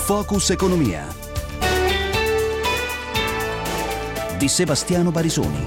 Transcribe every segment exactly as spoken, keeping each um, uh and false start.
Focus Economia di Sebastiano Barisoni.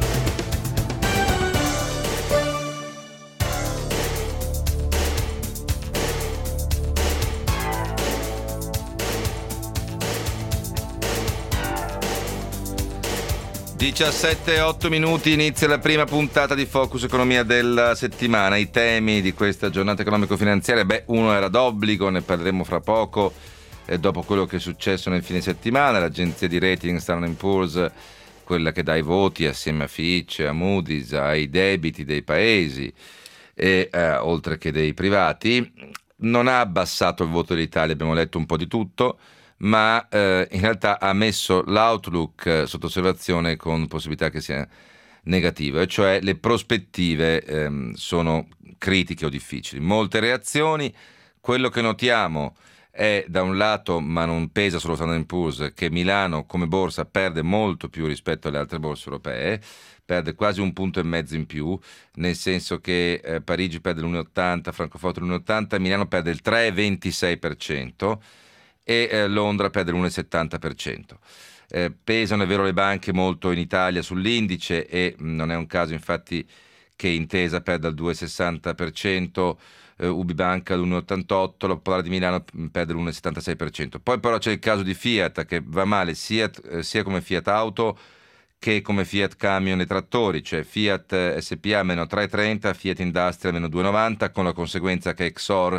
diciassette e otto minuti, inizia la prima puntata di Focus Economia della settimana. I temi di questa giornata economico-finanziaria, beh, uno era d'obbligo, ne parleremo fra poco, e dopo quello che è successo nel fine settimana, l'agenzia di rating Standard and Poor's, quella che dà i voti assieme a Fitch, a Moody's, ai debiti dei paesi, e eh, oltre che dei privati, non ha abbassato il voto dell'Italia, abbiamo letto un po' di tutto, ma eh, in realtà ha messo l'outlook eh, sotto osservazione con possibilità che sia negativa, e cioè le prospettive ehm, sono critiche o difficili. Molte reazioni, quello che notiamo è da un lato, ma non pesa solo Standard and Poor's, che Milano come borsa perde molto più rispetto alle altre borse europee, perde quasi un punto e mezzo in più, nel senso che eh, Parigi perde l'uno virgola ottanta, Francoforte l'uno virgola ottanta, Milano perde il tre virgola ventisei per cento e eh, Londra perde l'uno virgola settanta per cento. Eh, pesano, è vero, le banche molto in Italia sull'indice, e mh, non è un caso infatti che Intesa perda il due virgola sessanta per cento, eh, Ubibanca l'uno virgola ottantotto, la Popolare di Milano perde l'uno virgola settantasei per cento. Poi però c'è il caso di Fiat, che va male sia, eh, sia come Fiat Auto che come Fiat Camion e Trattori, cioè Fiat S P A meno tre virgola trenta, Fiat Industrial meno due virgola novanta, con la conseguenza che Exor,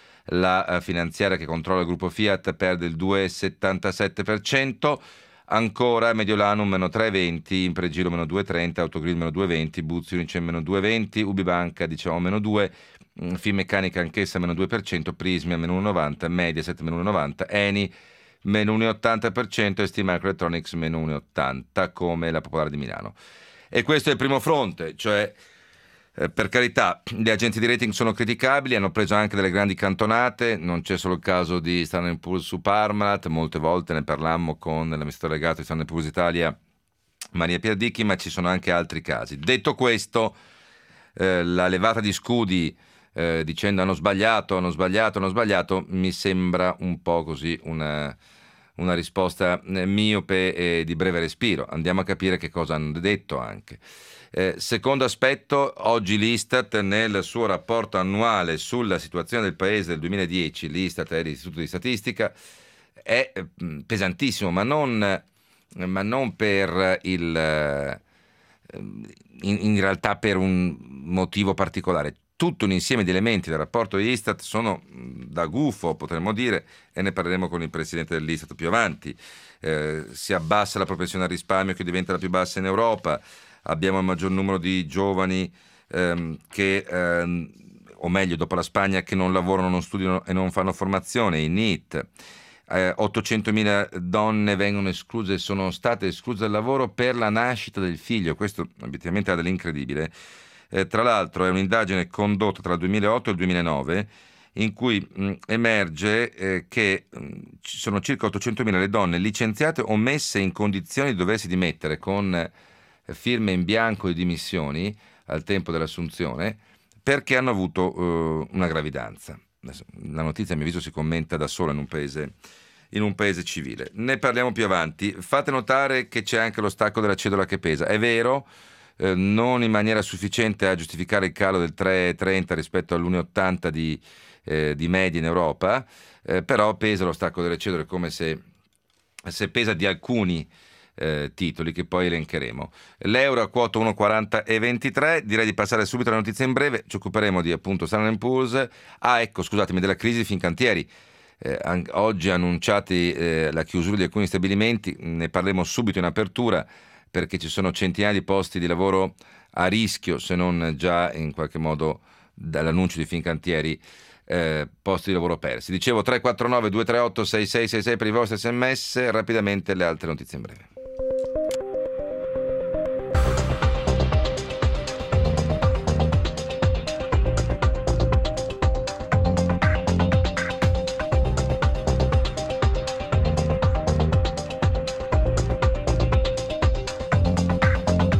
la finanziaria che controlla il gruppo Fiat, perde il due virgola settantasette per cento. Ancora Mediolanum meno tre virgola venti, Impregilo meno due virgola trenta, Autogrill meno due virgola venti, Buzzi Unicem meno due virgola venti, Ubibanca diciamo meno due, Finmeccanica anch'essa meno due per cento, Prismia meno uno virgola novanta, Mediaset meno uno virgola novanta, Eni meno uno virgola ottanta per cento e Steam Microelectronics meno uno virgola ottanta, come la Popolare di Milano. E questo è il primo fronte, cioè Eh, per carità, le agenzie di rating sono criticabili, hanno preso anche delle grandi cantonate, non c'è solo il caso di Standard and Poor's su Parmalat, molte volte ne parlammo con l'amministratore delegato di Standard and Poor's Italia, Maria Pierdicchi, ma ci sono anche altri casi. Detto questo, eh, la levata di scudi eh, dicendo hanno sbagliato, hanno sbagliato, hanno sbagliato, mi sembra un po' così una, una risposta miope e di breve respiro. Andiamo a capire che cosa hanno detto anche. Eh, secondo aspetto, oggi l'Istat nel suo rapporto annuale sulla situazione del paese del duemiladieci, l'Istat è l'Istituto di Statistica, è eh, pesantissimo, ma non, ma non per il eh, in, in realtà per un motivo particolare. Tutto un insieme di elementi del rapporto di Istat sono da gufo, potremmo dire, e ne parleremo con il presidente dell'Istat più avanti. Eh, si abbassa la propensione al risparmio, che diventa la più bassa in Europa. Abbiamo il maggior numero di giovani ehm, che, ehm, o meglio, dopo la Spagna, che non lavorano, non studiano e non fanno formazione, i N E E T. Eh, ottocentomila donne vengono escluse, sono state escluse dal lavoro per la nascita del figlio. Questo obiettivamente ha dell'incredibile. Eh, tra l'altro è un'indagine condotta tra il duemilaotto e il duemilanove, in cui mh, emerge eh, che mh, ci sono circa ottocentomila le donne licenziate o messe in condizioni di doversi dimettere con firme in bianco di dimissioni al tempo dell'assunzione, perché hanno avuto uh, una gravidanza. La notizia a mio avviso si commenta da sola in un paese in un paese civile. Ne parliamo più avanti. Fate notare che c'è anche lo stacco della cedola che pesa. È vero, eh, non in maniera sufficiente a giustificare il calo del tre virgola trenta rispetto all'uno virgola ottanta di, eh, di media in Europa, eh, però pesa lo stacco delle cedole, come se, se pesa di alcuni Eh, titoli che poi elencheremo. L'euro a quota uno virgola quaranta e ventitré. Direi di passare subito alle notizie in breve. Ci occuperemo di appunto Standard and Poor's. Ah, ecco, scusatemi, della crisi di Fincantieri. Eh, an- oggi annunciati eh, la chiusura di alcuni stabilimenti, ne parleremo subito in apertura, perché ci sono centinaia di posti di lavoro a rischio, se non già in qualche modo dall'annuncio di Fincantieri Eh, posti di lavoro persi. Dicevo tre quattro nove due tre otto sei sei sei sei per i vostri sms. Rapidamente le altre notizie in breve.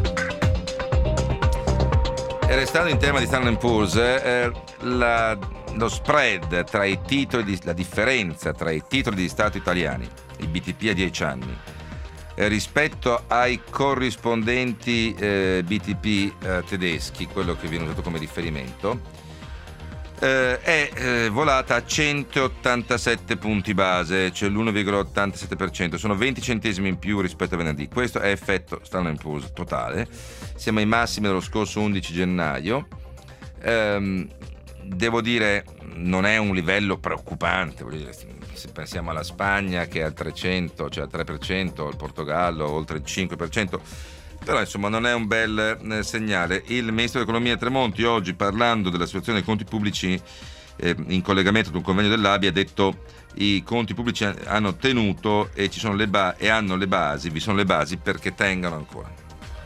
Restando in tema di Standard and Poor's, eh, la lo spread tra i titoli di, la differenza tra i titoli di Stato italiani, i B T P a dieci anni, eh, rispetto ai corrispondenti eh, B T P eh, tedeschi, quello che viene usato come riferimento, eh, è eh, volata a centottantasette punti base, cioè l'uno virgola ottantasette per cento, sono venti centesimi in più rispetto a venerdì. Questo è effetto Standard and Poor's totale, siamo ai massimi dello scorso undici gennaio. Ehm, devo dire, non è un livello preoccupante, voglio dire, se pensiamo alla Spagna che è al trecento, cioè al tre per cento, al Portogallo oltre il cinque per cento, però insomma non è un bel eh, segnale. Il ministro dell'economia Tremonti oggi, parlando della situazione dei conti pubblici eh, in collegamento ad un convegno dell'A B I, ha detto i conti pubblici hanno tenuto e ci sono le ba- e hanno le basi, vi sono le basi perché tengano ancora.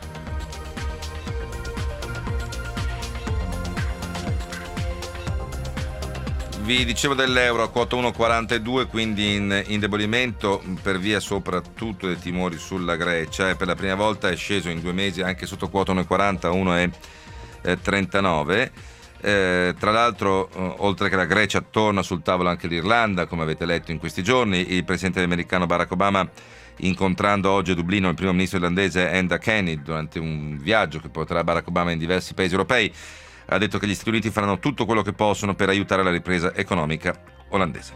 Vi dicevo dell'euro a quota uno virgola quarantadue, quindi in indebolimento per via soprattutto dei timori sulla Grecia, e per la prima volta è sceso in due mesi anche sotto quota uno virgola quaranta, uno virgola trentanove. Eh, tra l'altro, eh, oltre che la Grecia, torna sul tavolo anche l'Irlanda, come avete letto in questi giorni. Il presidente americano Barack Obama, incontrando oggi a Dublino il primo ministro irlandese Enda Kenny durante un viaggio che porterà Barack Obama in diversi paesi europei, ha detto che gli Stati Uniti faranno tutto quello che possono per aiutare la ripresa economica olandese.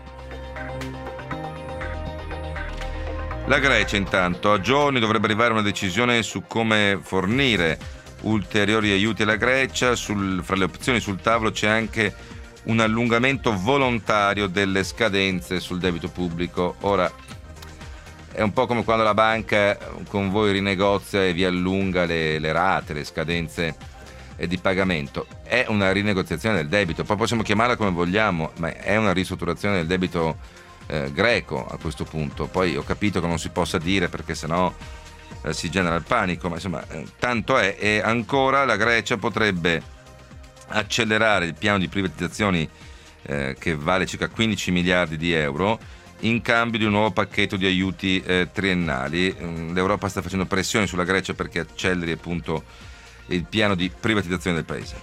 La Grecia intanto a giorni dovrebbe arrivare una decisione su come fornire ulteriori aiuti alla Grecia. Sul, fra le opzioni sul tavolo c'è anche un allungamento volontario delle scadenze sul debito pubblico. Ora è un po' come quando la banca con voi rinegozia e vi allunga le, le rate, le scadenze di pagamento. È una rinegoziazione del debito, poi possiamo chiamarla come vogliamo, ma è una ristrutturazione del debito eh, greco a questo punto. Poi ho capito che non si possa dire perché sennò eh, si genera il panico, ma insomma eh, tanto è. E ancora la Grecia potrebbe accelerare il piano di privatizzazioni eh, che vale circa quindici miliardi di euro in cambio di un nuovo pacchetto di aiuti eh, triennali. L'Europa sta facendo pressione sulla Grecia perché acceleri appunto il piano di privatizzazione del paese.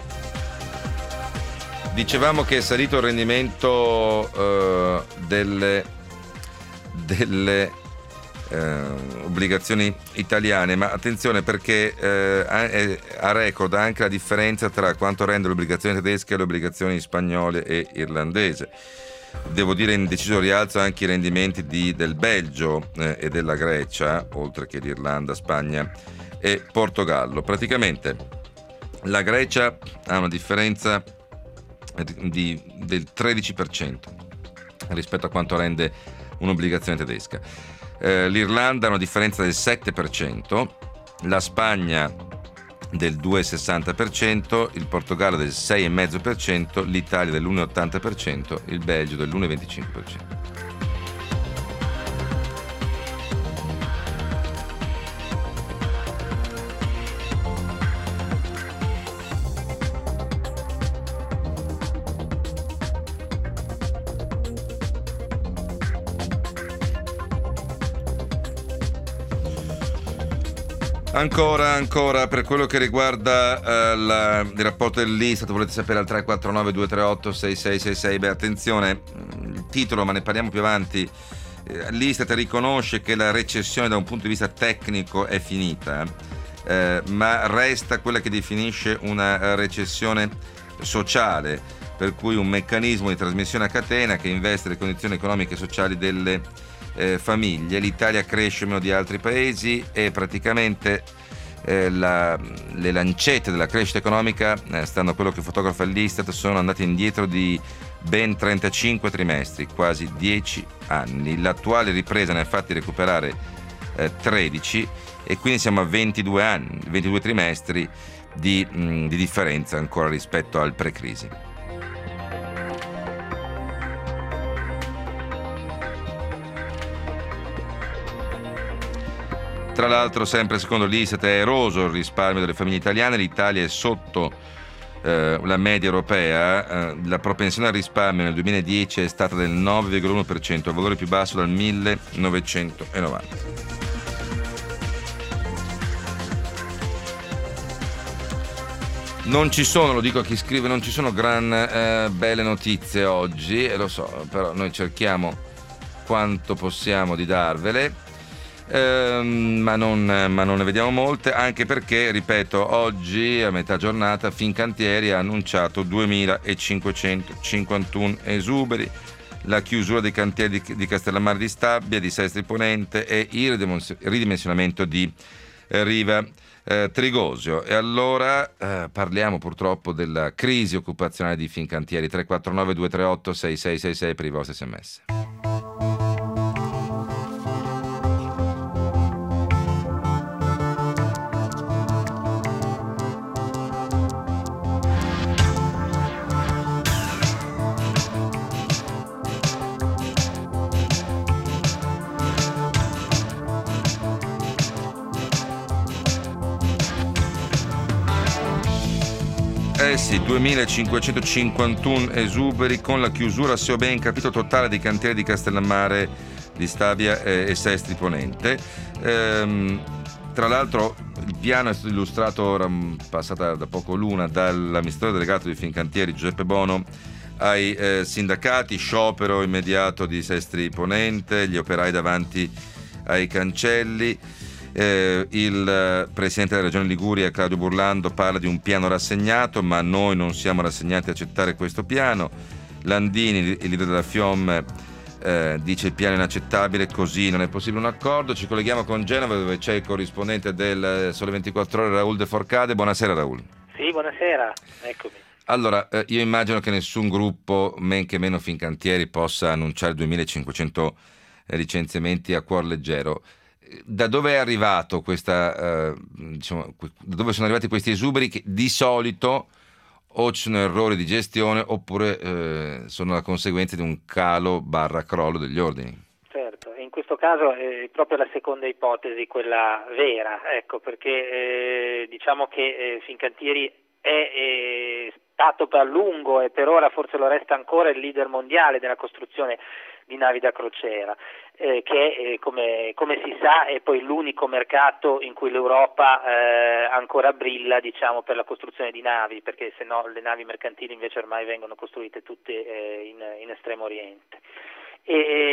Dicevamo che è salito il rendimento eh, delle, delle eh, obbligazioni italiane, ma attenzione perché eh, è a record anche la differenza tra quanto rende le obbligazioni tedesche e le obbligazioni spagnole e irlandese. Devo dire in deciso rialzo anche i rendimenti di, del Belgio eh, e della Grecia, oltre che di Irlanda, Spagna e Portogallo. Praticamente la Grecia ha una differenza di, del tredici per cento rispetto a quanto rende un'obbligazione tedesca. Eh, L'Irlanda ha una differenza del sette per cento, la Spagna del due virgola sessanta per cento, il Portogallo del sei virgola cinque per cento, l'Italia dell'uno virgola ottanta per cento, il Belgio dell'uno virgola venticinque per cento. Ancora, ancora, per quello che riguarda uh, la, il rapporto dell'Istat, volete sapere al tre quattro nove due tre otto sei sei sei sei, beh attenzione, il titolo, ma ne parliamo più avanti. L'Istat riconosce che la recessione da un punto di vista tecnico è finita, eh, ma resta quella che definisce una recessione sociale, per cui un meccanismo di trasmissione a catena che investe le condizioni economiche e sociali delle Eh, famiglie. L'Italia cresce meno di altri paesi e praticamente eh, la, le lancette della crescita economica, eh, stando a quello che fotografa l'Istat, sono andate indietro di ben trentacinque trimestri, quasi dieci anni. L'attuale ripresa ne ha fatti recuperare eh, tredici e quindi siamo a ventidue anni, ventidue trimestri di, mh, di differenza ancora rispetto al pre-crisi. Tra l'altro, sempre secondo l'Istat, è eroso il risparmio delle famiglie italiane. L'Italia è sotto eh, la media europea. Eh, la propensione al risparmio nel duemiladieci è stata del nove virgola uno per cento, il valore più basso dal millenovecentonovanta. Non ci sono, lo dico a chi scrive, non ci sono gran eh, belle notizie oggi, e lo so, però noi cerchiamo quanto possiamo di darvele, ehm, ma, non, ma non ne vediamo molte, anche perché, ripeto, oggi a metà giornata Fincantieri ha annunciato duemilacinquecentocinquantuno esuberi, la chiusura dei cantieri di, di Castellammare di Stabia, di Sestri Ponente e il ridimensionamento di eh, Riva Eh, Trigosio. E allora eh, parliamo purtroppo della crisi occupazionale di Fincantieri. Tre quattro nove due tre otto sei sei sei sei per i vostri sms. Eh sì, duemilacinquecentocinquantuno esuberi con la chiusura, se ho ben capito, totale dei cantieri di Castellammare di Stabia e Sestri Ponente. Ehm, tra l'altro il piano è stato illustrato ora, passata da poco l'una, dall'amministratore delegato di Fincantieri Giuseppe Bono ai eh, sindacati, sciopero immediato di Sestri Ponente, gli operai davanti ai cancelli. Eh, il presidente della regione Liguria Claudio Burlando parla di un piano rassegnato, ma noi non siamo rassegnati a accettare questo piano. Landini, il leader della FIOM, eh, dice il piano è inaccettabile, così non è possibile un accordo. Ci colleghiamo con Genova, dove c'è il corrispondente del Sole ventiquattro Ore, Raul De Forcade. Buonasera Raul. Sì, buonasera, eccomi. Allora, eh, io immagino che nessun gruppo, men che meno Fincantieri, possa annunciare duemilacinquecento licenziamenti a cuor leggero. Da dove è arrivato questa, eh, diciamo, da dove sono arrivati questi esuberi che di solito o ci sono errori di gestione oppure eh, sono la conseguenza di un calo barra crollo degli ordini? Certo, in questo caso è proprio la seconda ipotesi, quella vera, ecco, perché eh, diciamo che eh, Fincantieri è, è stato per lungo e per ora forse lo resta ancora il leader mondiale della costruzione di navi da crociera, eh, che eh, come, come si sa è poi l'unico mercato in cui l'Europa eh, ancora brilla, diciamo, per la costruzione di navi, perché se no le navi mercantili invece ormai vengono costruite tutte eh, in, in Estremo Oriente. E,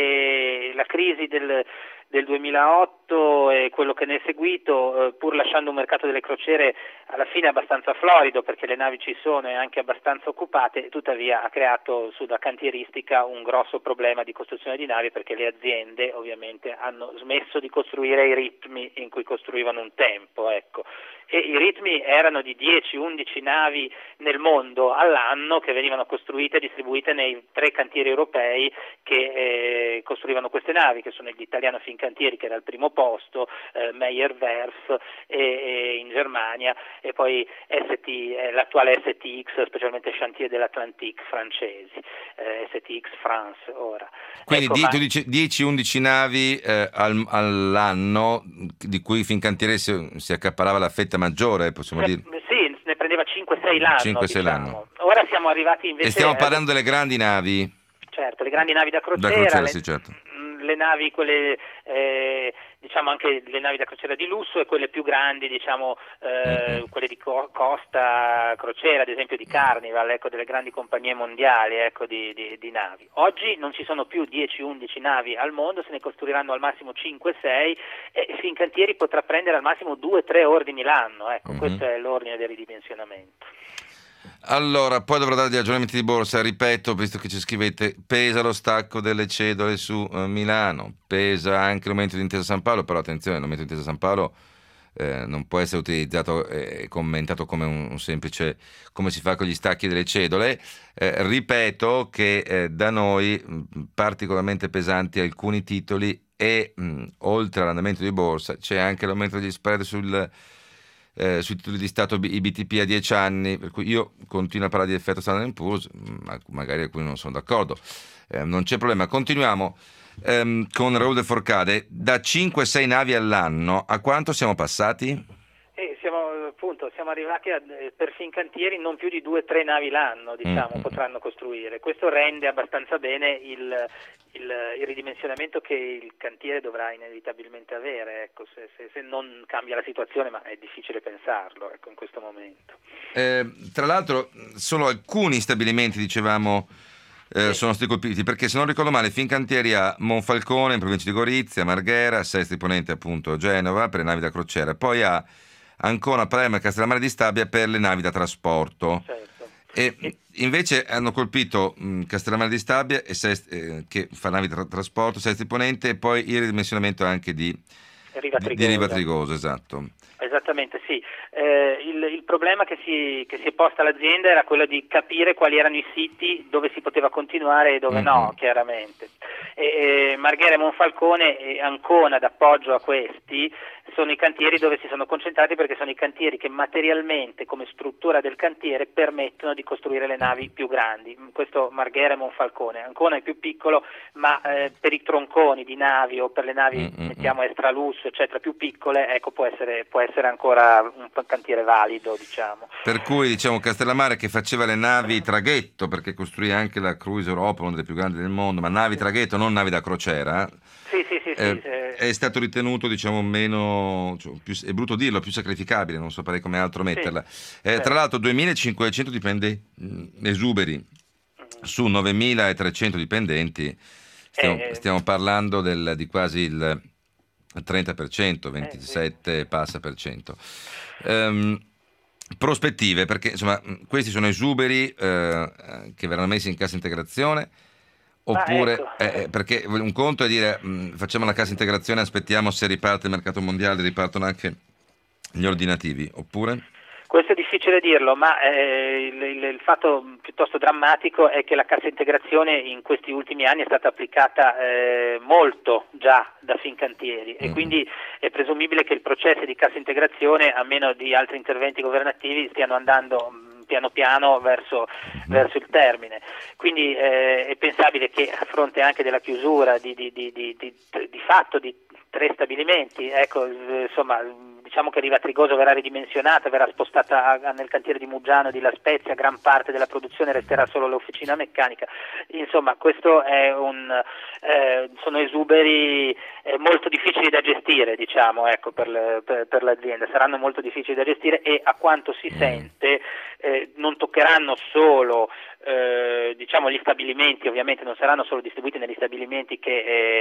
e la crisi del, del duemilaotto e quello che ne è seguito, eh, pur lasciando un mercato delle crociere alla fine abbastanza florido, perché le navi ci sono e anche abbastanza occupate, tuttavia ha creato sulla cantieristica un grosso problema di costruzione di navi, perché le aziende ovviamente hanno smesso di costruire ai ritmi in cui costruivano un tempo, ecco. E i ritmi erano di dieci undici navi nel mondo all'anno che venivano costruite e distribuite nei tre cantieri europei che eh, costruivano queste navi, che sono l'italiano Fincantieri, che era al primo posto, eh, Meyer Werft e, e in Germania, e poi S T, eh, l'attuale S T X, specialmente Chantier de l'Atlantique francesi, eh, S T X France ora. Quindi ecco, di, ma... tu dici dieci undici navi eh, al, all'anno, di cui Fincantieri si, si accaparrava la fetta maggiore, possiamo ne, dire? Sì, ne prendeva cinque sei l'anno, cinque sei diciamo. l'anno. Ora siamo arrivati invece... E stiamo parlando delle grandi navi? Certo, le grandi navi da crociera, Da crociera, le, sì, certo. le navi, quelle, eh, diciamo anche le navi da crociera di lusso e quelle più grandi, diciamo, eh, Mm-hmm. quelle di co- costa crociera, ad esempio di Carnival, ecco, delle grandi compagnie mondiali, ecco, di, di, di navi. Oggi non ci sono più dieci undici navi al mondo, se ne costruiranno al massimo cinque sei e Fincantieri potrà prendere al massimo due tre ordini l'anno, ecco, Mm-hmm. questo è l'ordine del ridimensionamento. Allora, poi dovrò dare gli aggiornamenti di borsa, ripeto, visto che ci scrivete, pesa lo stacco delle cedole su eh, Milano, pesa anche l'aumento di Intesa San Paolo, però attenzione, l'aumento di Intesa San Paolo eh, non può essere utilizzato e eh, commentato come un, un semplice, come si fa con gli stacchi delle cedole. Eh, ripeto che eh, da noi mh, particolarmente pesanti alcuni titoli e mh, oltre all'andamento di borsa c'è anche l'aumento degli spread sul... Eh, sui titoli di Stato, i B T P a dieci anni, per cui io continuo a parlare di effetto Standard and Poor's, ma magari alcuni non sono d'accordo, eh, non c'è problema. Continuiamo ehm, con Raul De Forcade. Da cinque sei navi all'anno a quanto siamo passati? Eh, siamo appunto esatto, siamo arrivati a, per Fincantieri non più di due o tre navi l'anno, diciamo, mm-hmm. potranno costruire. Questo rende abbastanza bene il, il, il ridimensionamento che il cantiere dovrà inevitabilmente avere, ecco, se, se, se non cambia la situazione, ma è difficile pensarlo, ecco, in questo momento. Eh, tra l'altro solo alcuni stabilimenti, dicevamo, Eh, sì. sono stati colpiti, perché se non ricordo male Fincantieri a Monfalcone in provincia di Gorizia, Marghera, Sestri Ponente appunto a Genova per le navi da crociera, poi a Ancona, Palermo e Castellammare di Stabia per le navi da trasporto. Certo. E e... invece hanno colpito mh, Castellammare di Stabia e Sestri, eh, che fa navi da tra- trasporto, Sestri Ponente, e poi il ridimensionamento anche di Riva di, di Riva Trigoso, esatto. Esattamente, sì. Eh, il, il problema che si, che si è posta l'azienda era quello di capire quali erano i siti dove si poteva continuare e dove mm-hmm. no, chiaramente. E, e Marghera e Monfalcone e Ancona, d'appoggio a questi, sono i cantieri dove si sono concentrati, perché sono i cantieri che materialmente, come struttura del cantiere, permettono di costruire le navi più grandi. Questo Marghera e Monfalcone. Ancona è più piccolo, ma eh, per i tronconi di navi o per le navi, mm-hmm. mettiamo extralusso, eccetera, più piccole, ecco, può essere, può essere ancora un cantiere valido, diciamo. Per cui, diciamo, Castellammare, che faceva le navi traghetto, perché costruì anche la Cruise Europa, una delle più grandi del mondo, ma navi traghetto, non navi da crociera. Sì, sì, sì, eh, sì, è stato ritenuto, diciamo, meno, cioè, più, è brutto dirlo, più sacrificabile, non saprei come altro metterla. Sì, eh, certo. Tra l'altro duemilacinquecento dipendenti esuberi su novemilatrecento dipendenti, stiamo, eh, stiamo parlando del, di quasi il trenta per cento, ventisette eh, sì. passa per cento. Um, prospettive, perché insomma questi sono esuberi eh, che verranno messi in cassa integrazione, oppure ecco. eh, perché un conto è dire mh, facciamo la cassa integrazione, aspettiamo se riparte il mercato mondiale, ripartono anche gli ordinativi, oppure? Questo è difficile dirlo, ma eh, il, il, il fatto piuttosto drammatico è che la cassa integrazione in questi ultimi anni è stata applicata eh, molto già da Fincantieri mm-hmm. e quindi è presumibile che il processo di cassa integrazione, a meno di altri interventi governativi, stiano andando piano piano verso, mm-hmm. verso il termine. Quindi eh, è pensabile che, a fronte anche della chiusura di, di, di, di, di, di fatto di tre stabilimenti, ecco, insomma, diciamo che Riva Trigoso verrà ridimensionata, verrà spostata nel cantiere di Muggiano di La Spezia, gran parte della produzione resterà solo l'officina meccanica. Insomma, questo è un eh, sono esuberi eh, molto difficili da gestire, diciamo, ecco, per, le, per, per l'azienda, saranno molto difficili da gestire e, a quanto si sente, eh, non toccheranno solo eh, diciamo gli stabilimenti, ovviamente non saranno solo distribuiti negli stabilimenti che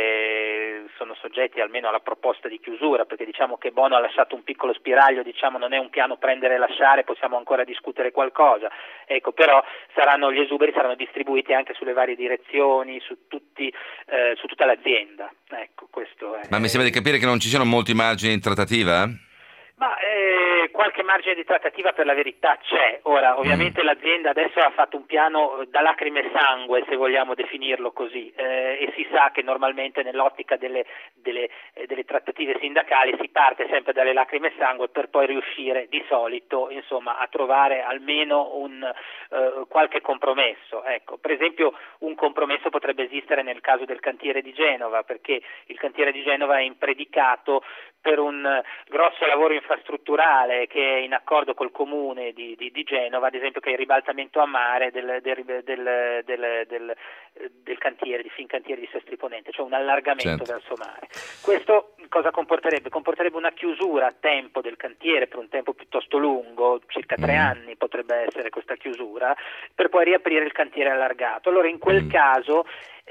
eh, sono soggetti almeno alla proposta di chiusura, perché diciamo che Bono ha lasciato un piccolo spiraglio, diciamo non è un piano prendere e lasciare, possiamo ancora discutere qualcosa, ecco, però saranno gli esuberi saranno distribuiti anche sulle varie direzioni, su tutti eh, su tutta l'azienda, ecco, questo è. Ma mi sembra di capire che non ci siano molti margini di trattativa? Ma eh, qualche margine di trattativa per la verità c'è. Ora, ovviamente mm. l'azienda adesso ha fatto un piano da lacrime e sangue, se vogliamo definirlo così, eh, e si sa che normalmente nell'ottica delle, delle, eh, delle trattative sindacali si parte sempre dalle lacrime e sangue per poi riuscire di solito, insomma, a trovare almeno un eh, qualche compromesso. Ecco, per esempio un compromesso potrebbe esistere nel caso del cantiere di Genova, perché il cantiere di Genova è impredicato per un grosso lavoro infrastrutturale che è in accordo col comune di, di, di Genova, ad esempio, che è il ribaltamento a mare del, del, del, del, del, del cantiere, di Fincantieri di Sestri Ponente, cioè un allargamento certo. verso mare. Questo cosa comporterebbe? Comporterebbe una chiusura a tempo del cantiere per un tempo piuttosto lungo, circa tre mm. anni potrebbe essere questa chiusura, per poi riaprire il cantiere allargato. Allora in quel mm. caso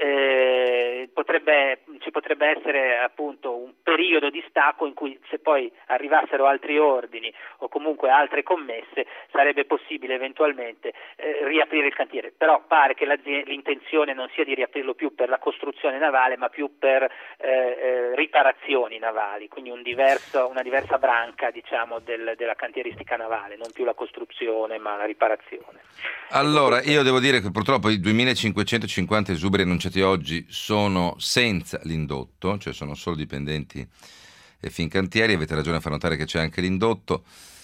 Eh, potrebbe, ci potrebbe essere appunto un periodo di stacco in cui, se poi arrivassero altri ordini o comunque altre commesse, sarebbe possibile eventualmente eh, riaprire il cantiere, però pare che l'intenzione non sia di riaprirlo più per la costruzione navale, ma più per eh, eh, riparazioni navali, quindi un diverso, una diversa branca, diciamo, del, della cantieristica navale, non più la costruzione ma la riparazione. Allora, io devo dire che purtroppo i duemilacinquecentocinquanta esuberi annunciati oggi sono senza l'indotto, cioè sono solo dipendenti e Fincantieri. Avete ragione a far notare che c'è anche l'indotto.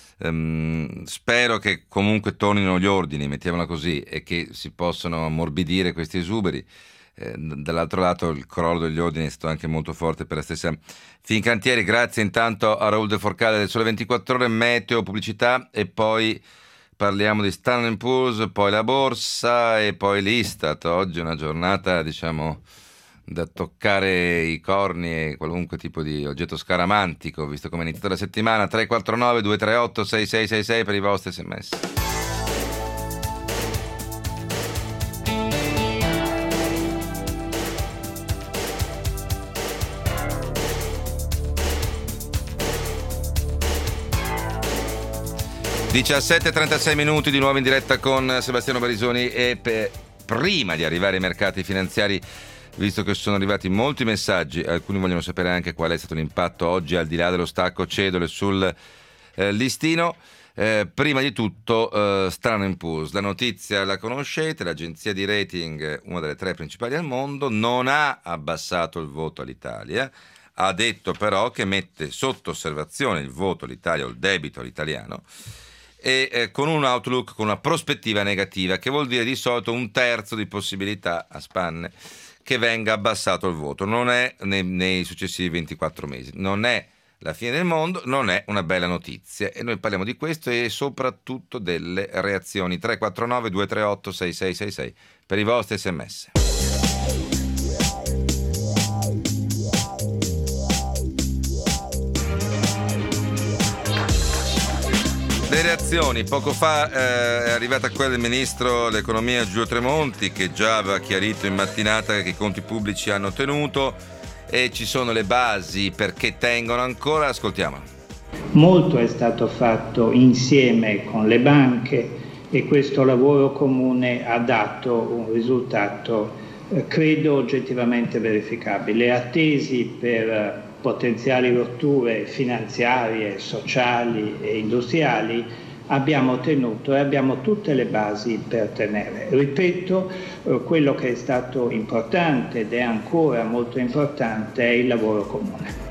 Um, spero che comunque tornino gli ordini, mettiamola così, e che si possano ammorbidire questi esuberi. eh, dall'altro lato il crollo degli ordini è stato anche molto forte per la stessa Fincantieri. Grazie intanto a Raul De Forcale del Sole ventiquattro Ore, meteo, pubblicità e poi parliamo di Standard and Poor's, poi la borsa e poi l'Istat. Oggi è una giornata, diciamo, da toccare i corni e qualunque tipo di oggetto scaramantico, visto come è iniziata la settimana. Tre quattro nove due tre otto sei sei sei sei per i vostri sms. diciassette e trentasei minuti di nuovo in diretta con Sebastiano Barisoni e per, prima di arrivare ai mercati finanziari, visto che sono arrivati molti messaggi, alcuni vogliono sapere anche qual è stato l'impatto oggi al di là dello stacco cedole sul eh, listino. Eh, prima di tutto eh, Standard and Poor's, la notizia la conoscete, l'agenzia di rating, una delle tre principali al mondo, non ha abbassato il voto all'Italia, ha detto però che mette sotto osservazione il voto all'Italia o il debito all'italiano, e eh, con un outlook, con una prospettiva negativa, che vuol dire di solito un terzo di possibilità a spanne che venga abbassato il voto. Non è nei, nei successivi ventiquattro mesi, non è la fine del mondo, non è una bella notizia, e noi parliamo di questo e soprattutto delle reazioni. Tre quattro nove due tre otto sei sei sei sei per i vostri sms. Le reazioni, poco fa eh, è arrivata quella del ministro dell'economia Giulio Tremonti, che già aveva chiarito in mattinata che i conti pubblici hanno tenuto e ci sono le basi perché tengono ancora. Ascoltiamolo. Molto è stato fatto insieme con le banche e questo lavoro comune ha dato un risultato eh, credo oggettivamente verificabile. Attesi per potenziali rotture finanziarie, sociali e industriali, abbiamo tenuto e abbiamo tutte le basi per tenere. Ripeto, eh, quello che è stato importante ed è ancora molto importante è il lavoro comune.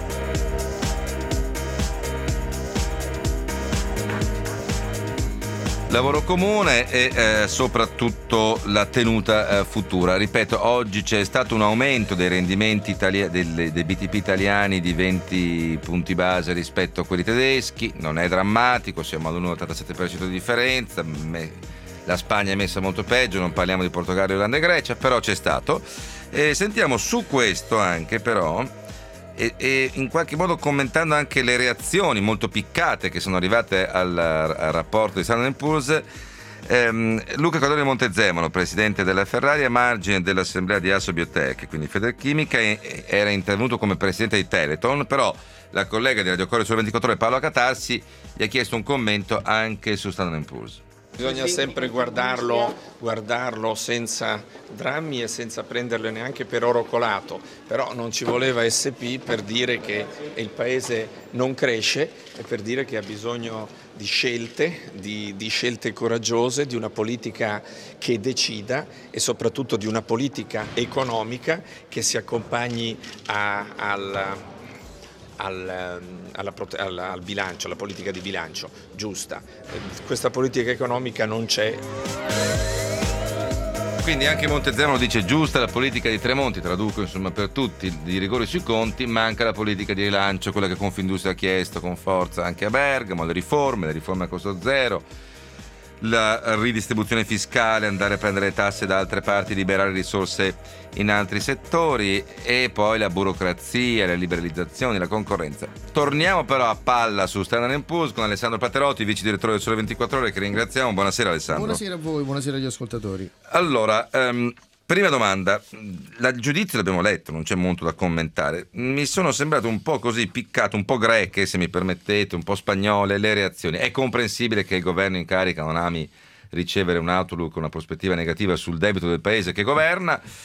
Lavoro comune e eh, soprattutto la tenuta eh, futura. Ripeto, oggi c'è stato un aumento dei rendimenti itali- dei, dei B T P italiani di venti punti base rispetto a quelli tedeschi, non è drammatico, siamo all'uno virgola ottantasette per cento di differenza, me, la Spagna è messa molto peggio, non parliamo di Portogallo, Irlanda e Grecia, però c'è stato. E sentiamo su questo anche però, E, e in qualche modo commentando anche le reazioni molto piccate che sono arrivate al, al rapporto di Standard and Poor's, ehm, Luca Codogno Montezemolo, presidente della Ferrari, a margine dell'assemblea di Assobiotech, quindi Federchimica, era intervenuto come presidente di Teleton, però la collega di Radio Corriere Sole ventiquattro Ore, Paola Catarsi, gli ha chiesto un commento anche su Standard and Poor's. Bisogna sempre guardarlo, guardarlo senza drammi e senza prenderlo neanche per oro colato, però non ci voleva S P per dire che il Paese non cresce e per dire che ha bisogno di scelte, di, di scelte coraggiose, di una politica che decida e soprattutto di una politica economica che si accompagni a, al... Al, alla, al, al bilancio, alla politica di bilancio giusta. Questa politica economica non c'è. Quindi anche Montezemolo dice giusta la politica di Tremonti, traduco insomma per tutti, di rigore sui conti, manca la politica di rilancio, quella che Confindustria ha chiesto con forza anche a Bergamo, le riforme, le riforme a costo zero, la ridistribuzione fiscale, andare a prendere le tasse da altre parti, liberare risorse in altri settori, e poi la burocrazia, le liberalizzazioni, la concorrenza. Torniamo però a palla su Standard and Poor's con Alessandro Paterotti, vice direttore del Sole ventiquattro Ore, che ringraziamo. Buonasera Alessandro. Buonasera a voi, buonasera agli ascoltatori. Allora, um, prima domanda, il giudizio l'abbiamo letto, non c'è molto da commentare. Mi sono sembrato un po' così piccato, un po' greche se mi permettete, un po' spagnole le reazioni. È comprensibile che il governo in carica non ami ricevere un outlook, una prospettiva negativa sul debito del paese che governa,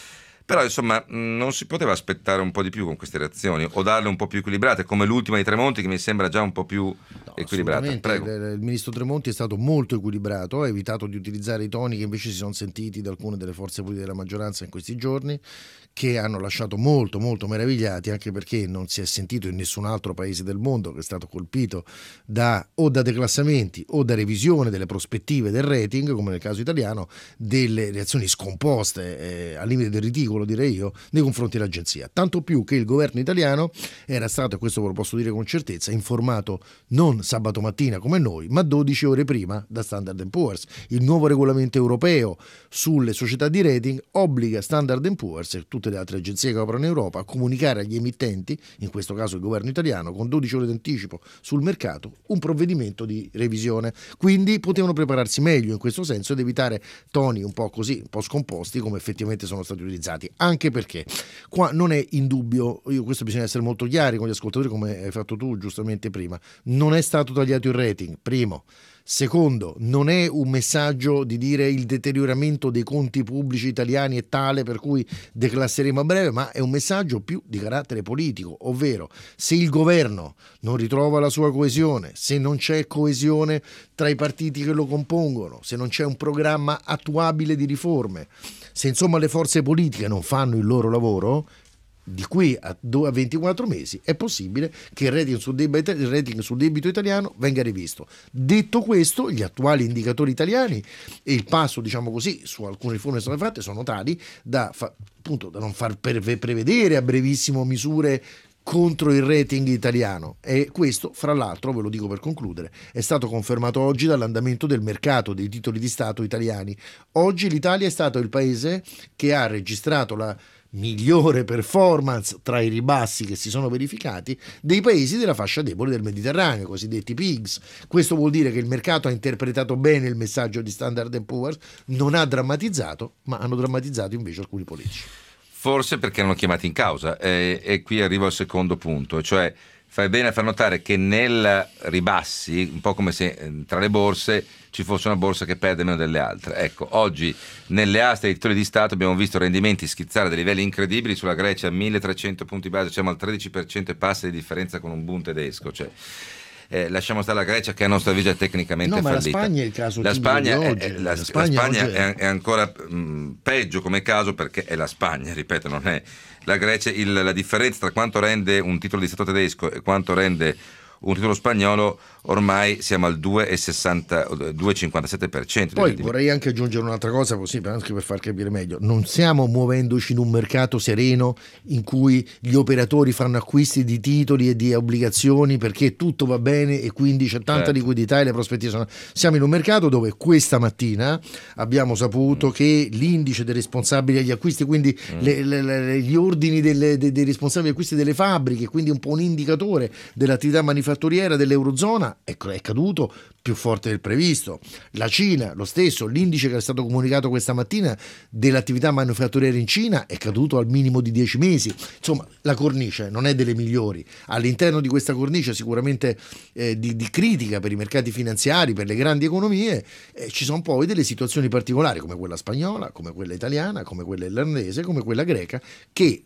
Però insomma non si poteva aspettare un po' di più con queste reazioni o darle un po' più equilibrate, come l'ultima di Tremonti che mi sembra già un po' più no, equilibrata. Prego. Il, il ministro Tremonti è stato molto equilibrato, ha evitato di utilizzare i toni che invece si sono sentiti da alcune delle forze politiche della maggioranza in questi giorni, che hanno lasciato molto molto meravigliati, anche perché non si è sentito in nessun altro paese del mondo che è stato colpito da o da declassamenti o da revisione delle prospettive del rating, come nel caso italiano, delle reazioni scomposte eh, al limite del ridicolo, direi io, nei confronti dell'agenzia. Tanto più che il governo italiano era stato, e questo ve lo posso dire con certezza, informato non sabato mattina come noi, ma dodici ore prima da Standard and Poor's. Il nuovo regolamento europeo sulle società di rating obbliga Standard and Poor's e tutte le altre agenzie che operano in Europa a comunicare agli emittenti, in questo caso il governo italiano, con dodici ore d'anticipo sul mercato, un provvedimento di revisione. Quindi potevano prepararsi meglio in questo senso ed evitare toni un po' così, un po' scomposti come effettivamente sono stati utilizzati. Anche perché qua non è in dubbio, io questo bisogna essere molto chiari con gli ascoltatori, come hai fatto tu giustamente prima, non è stato tagliato il rating, primo. Secondo, non è un messaggio di dire il deterioramento dei conti pubblici italiani è tale per cui declasseremo a breve, ma è un messaggio più di carattere politico, ovvero se il governo non ritrova la sua coesione, se non c'è coesione tra i partiti che lo compongono, se non c'è un programma attuabile di riforme, se insomma le forze politiche non fanno il loro lavoro, di qui a ventiquattro mesi è possibile che il rating sul debito, il rating sul debito italiano venga rivisto. Detto questo, gli attuali indicatori italiani e il passo, diciamo così, su alcune riforme che sono fatte sono tali da, fa, appunto, da non far prevedere a brevissimo misure contro il rating italiano, e questo, fra l'altro, ve lo dico per concludere, è stato confermato oggi dall'andamento del mercato dei titoli di Stato italiani. Oggi l'Italia è stato il paese che ha registrato la migliore performance tra i ribassi che si sono verificati dei paesi della fascia debole del Mediterraneo, i cosiddetti P I G S. Questo vuol dire che il mercato ha interpretato bene il messaggio di Standard and Poor's, non ha drammatizzato, ma hanno drammatizzato invece alcuni politici. Forse perché erano chiamati in causa, e, e qui arrivo al secondo punto, cioè fai bene a far notare che nel ribassi, un po' come se tra le borse ci fosse una borsa che perde meno delle altre. Ecco, oggi nelle aste dei titoli di Stato abbiamo visto rendimenti schizzare dei livelli incredibili, sulla Grecia milletrecento punti base, siamo al tredici per cento e passa di differenza con un Bund tedesco, cioè Eh, lasciamo stare la Grecia che a nostra avviso è tecnicamente no, ma fallita. La Spagna è il caso la Spagna, di è, oggi. È, la, la Spagna, la Spagna oggi è, è ancora mh, peggio come caso, perché è la Spagna, ripeto, non è la Grecia. Il, la differenza tra quanto rende un titolo di Stato tedesco e quanto rende un titolo spagnolo, ormai siamo al due virgola cinquantasette per cento. Poi vorrei anche aggiungere un'altra cosa, così anche per far capire meglio: non stiamo muovendoci in un mercato sereno in cui gli operatori fanno acquisti di titoli e di obbligazioni perché tutto va bene e quindi c'è tanta certo. liquidità e le prospettive sono... Siamo in un mercato dove questa mattina abbiamo saputo mm. che l'indice dei responsabili agli acquisti, quindi mm. le, le, le, gli ordini delle, dei, dei responsabili agli acquisti delle fabbriche, quindi un po' un indicatore dell'attività manifatturiera dell'Eurozona, ecco, è caduto più forte del previsto. La Cina, lo stesso, l'indice che è stato comunicato questa mattina dell'attività manifatturiera in Cina è caduto al minimo di dieci mesi. Insomma, la cornice non è delle migliori. All'interno di questa cornice sicuramente eh, di, di critica per i mercati finanziari, per le grandi economie, eh, ci sono poi delle situazioni particolari come quella spagnola, come quella italiana, come quella irlandese, come quella greca, che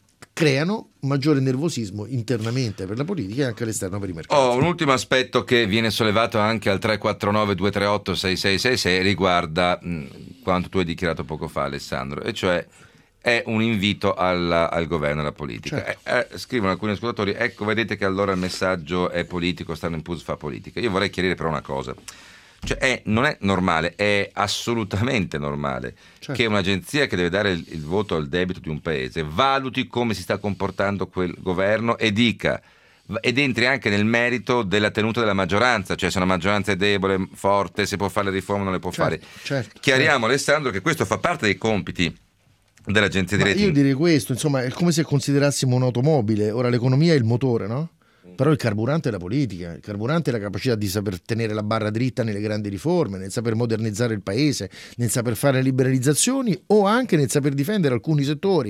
creano maggiore nervosismo internamente per la politica e anche all'esterno per i mercati. Oh, un ultimo aspetto che viene sollevato anche al tre quattro nove due tre otto sei sei sei sei riguarda mh, quanto tu hai dichiarato poco fa, Alessandro, e cioè è un invito alla, al governo e alla politica. Certo. Eh, eh, scrivono alcuni ascoltatori: ecco, vedete che allora il messaggio è politico, stanno in P U S fa politica. Io vorrei chiarire però una cosa. Cioè è, non è normale, è assolutamente normale certo. che un'agenzia che deve dare il, il voto al debito di un paese valuti come si sta comportando quel governo e dica, ed entri anche nel merito della tenuta della maggioranza, cioè se una maggioranza è debole, forte, se può fare le riforme o non le può certo, fare. Certo, Chiariamo certo. Alessandro che questo fa parte dei compiti dell'agenzia di Ma rating. Io direi questo, insomma, è come se considerassimo un'automobile. Ora l'economia è il motore, no? Però il carburante è la politica, il carburante è la capacità di saper tenere la barra dritta nelle grandi riforme, nel saper modernizzare il paese, nel saper fare liberalizzazioni o anche nel saper difendere alcuni settori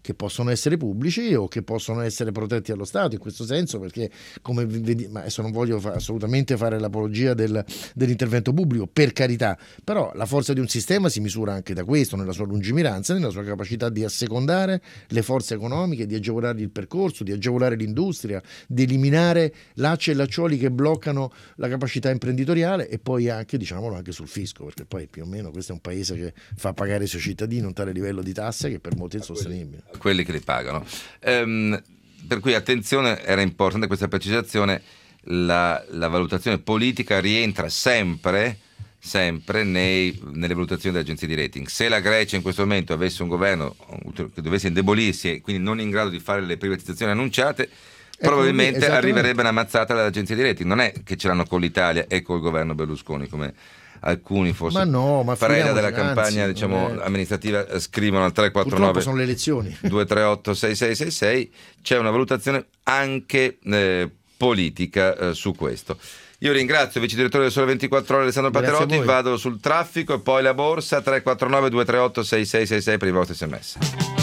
che possono essere pubblici o che possono essere protetti dallo Stato in questo senso, perché come vedi, ma adesso non voglio fa, assolutamente fare l'apologia del, dell'intervento pubblico, per carità, però la forza di un sistema si misura anche da questo, nella sua lungimiranza, nella sua capacità di assecondare le forze economiche, di agevolargli il percorso, di agevolare l'industria, di eliminare lacci e lacciuoli che bloccano la capacità imprenditoriale, e poi anche, diciamolo, anche sul fisco, perché poi più o meno questo è un paese che fa pagare ai suoi cittadini un tale livello di tasse che per molti è insostenibile. Quelli che li pagano. Ehm, per cui attenzione, era importante questa precisazione, la, la valutazione politica rientra sempre, sempre nei, nelle valutazioni delle agenzie di rating. Se la Grecia in questo momento avesse un governo che dovesse indebolirsi e quindi non in grado di fare le privatizzazioni annunciate, probabilmente arriverebbe una mazzata dalle agenzie di rating. Non è che ce l'hanno con l'Italia e col governo Berlusconi, come alcuni forse ma no, ma preda della campagna anzi, diciamo eh. amministrativa scrivono al tre quattro nove sono le elezioni due tre otto sei sei sei sei. C'è una valutazione anche eh, politica eh, su questo. Io ringrazio il vice direttore del Sole ventiquattro Ore Alessandro Paterotti, vado sul traffico e poi la borsa. Tre quattro nove due tre otto sei sei sei sei per i vostri sms.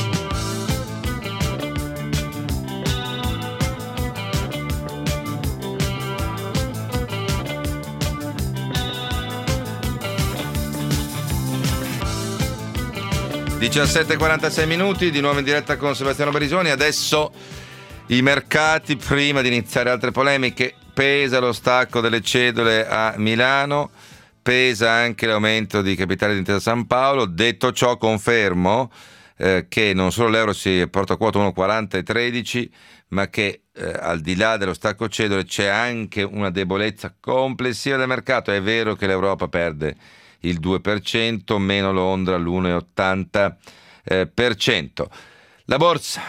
diciassette e quarantasei minuti, di nuovo in diretta con Sebastiano Barisoni. Adesso i mercati, prima di iniziare altre polemiche. Pesa lo stacco delle cedole a Milano, pesa anche l'aumento di capitale di Intesa San Paolo. Detto ciò, confermo eh, che non solo l'euro si porta a quota uno virgola quaranta e tredici, ma che eh, al di là dello stacco cedole c'è anche una debolezza complessiva del mercato. È vero che l'Europa perde il due per cento, meno Londra l'uno virgola ottanta per cento. La borsa.